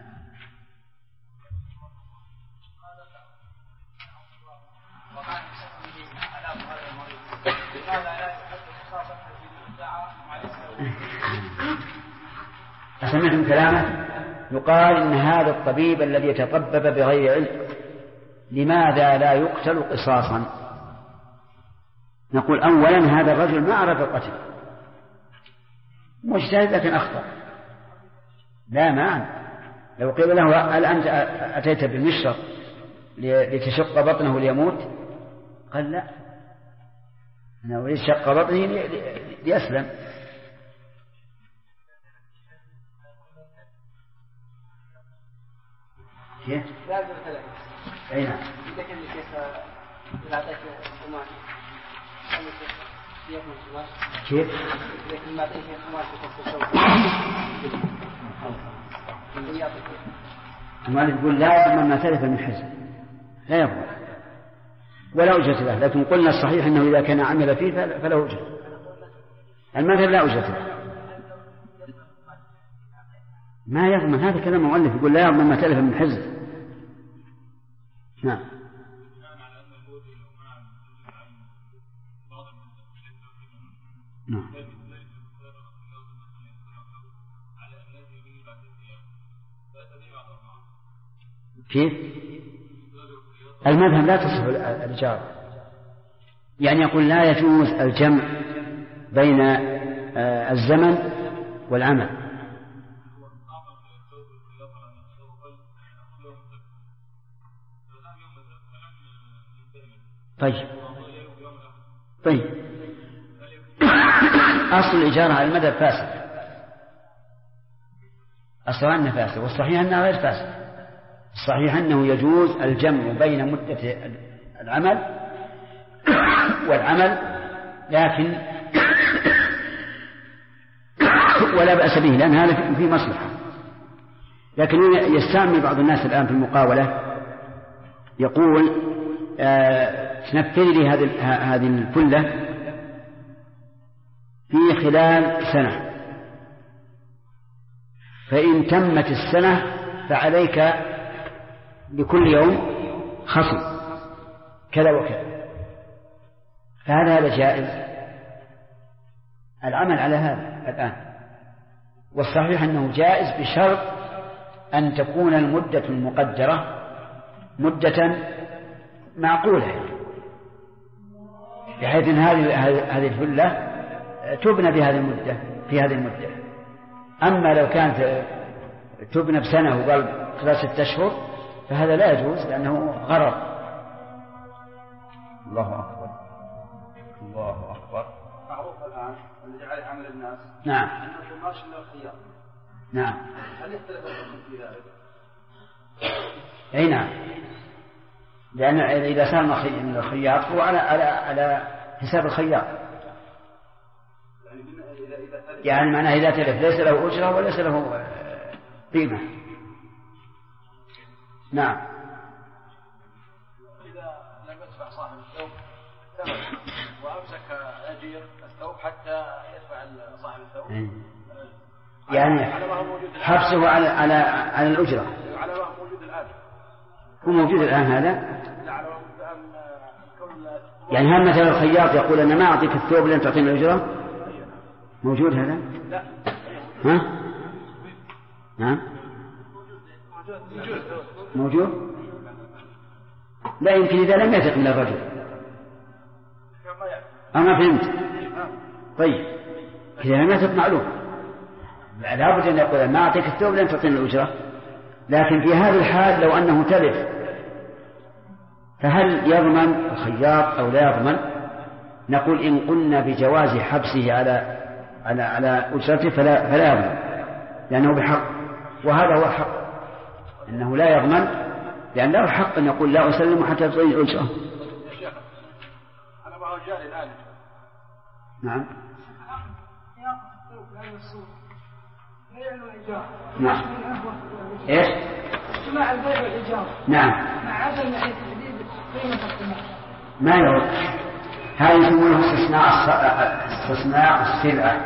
أسمعتم كلامه؟ يقال إن هذا الطبيب الذي يتطبب بغير علم لماذا لا يقتل قصاصا؟ نقول أولا هذا الرجل ما أراد القتل، مجتهد لكن أخطأ، لا معنى. لو قيل له هل أنت أتيت بالمشرط لتشق بطنه ليموت؟ قال لا، أنا أريد شق بطنه ليسلم. كيف؟ لا أقدر أتلعب. أي نعم. إذا كان الشيخ إذا أعطيك قماش يكون قماش. كيف؟ إذا كان ما أعطيك قماش يكون المؤلف يقول لا يضمن ما تلف من حزب، لا يضمن ولا أجرة له، لكن قلنا الصحيح أنه إذا كان عمل فيه فله أجرة. المذهب لا أجرة له، ما يضمن. هذا كلام المؤلف يقول لا يضمن ما تلف من حزب. نعم. نعم. كيف؟ المذهب لا تصح الإجارة، يعني يقول لا يجوز الجمع بين الزمن والعمل. طيب أصل الإجارة على المذهب فاسد، أصلا أنه فاسد، والصحيح أنه غير فاسد. الصحيح أنه يجوز الجمع بين مدة العمل والعمل، لكن ولا بأس به لأن هذا فيه مصلحة. لكن يستعمل بعض الناس الآن في المقاولة يقول نفذ لي هذه الفلة في خلال سنة، فإن تمت السنة فعليك لكل يوم خصم كذا وكذا. فهل هذا جائز؟ العمل على هذا الآن، والصحيح أنه جائز بشرط أن تكون المدة المقدرة مدة معقولة، بحيث أن هذه الفلة تبنى في هذه المدة. أما لو كانت تبنى بسنة وقال خلال 6 أشهر فهذا لا يجوز لأنه غرر. الله أكبر الله أكبر. معروف الآن الذي عليه عمل الناس نعم أنه ماشي من الخيار. نعم هل يختلف في ذلك؟ أي نعم، لأن إذا صار من الخياط هو على حساب الخياط، يعني معناه إذا تلف ليس له أجرة وليس له قيمة. نعم. إذا لم يدفع صاحب الثوب ثمن وأمسك أجير الثوب حتى يدفع صاحب الثوب، يعني حبسه على الأجرة. على ما هو موجود الآن. هو موجود الآن هذا؟ يعني هل مثلا الخياط يقول أنا ما أعطيك الثوب لن تعطيني الأجرة؟ موجود هذا؟ لا. ها؟ نعم. موجود؟ لا يمكن إذا لم يثق من الرجل. أنا فهمت. طيب إذا لم يثق معلوم، لا بد أن يقول ما أعطيك الثوب لن تعطيني الأجرة. لكن في هذه الحال لو أنه تلف فهل يضمن الخياط أو لا يضمن؟ نقول إن قلنا بجواز حبسه على أجرته فلا يضمن، لأنه بحق، وهذا هو الحق أنه لا يضمن، لأن له حق أن يقول لا أسلم حتى تعطيني الأجرة. أنا معه جاري الآن. نعم. نعم. إيش؟ اجتماع البيع والإيجار. نعم. مع عدم تحديد قيمة الثمن. ما يرد. هذا يسمونه استصناع السلعة،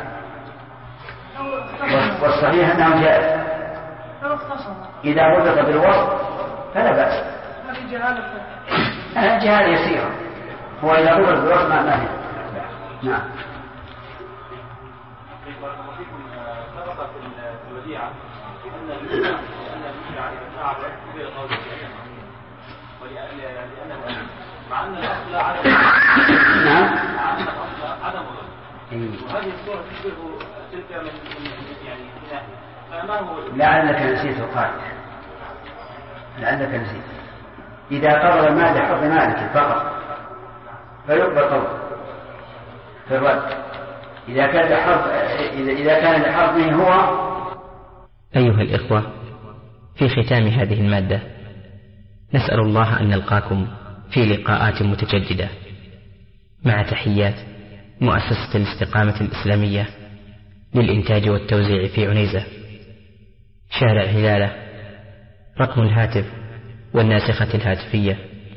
والصحيح أنه جائز. إذا ربط بالوصف فلا بأس. هذه جهالة. جهالة يسيرة. هو إذا ربط بالوصف ما هي. نعم. سبق في الوديعة أن الوديعة إذا تعبت غير قول ولأنه مع أن الأصل عدم. نعم. مع أن الأصل عدم. وهذه الصورة تشبه تلك من يعني فما هو؟ لعلك نسيت القاعدة. لعلك نسيت. إذا قرر المال لحظ مالك فقط فيقبل قوله في الرد. إذا كان لحظه هو. أيها الإخوة، في ختام هذه المادة نسأل الله أن نلقاكم في لقاءات متجددة، مع تحيات مؤسسة الاستقامة الإسلامية للإنتاج والتوزيع في عنيزة، شارع هلالة. رقم الهاتف والناسخة الهاتفية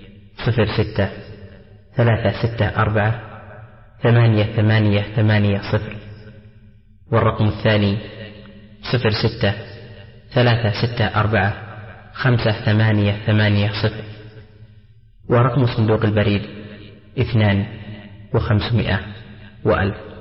06-364-8880، والرقم الثاني 06-364-5880، ورقم صندوق البريد 2500 و1000.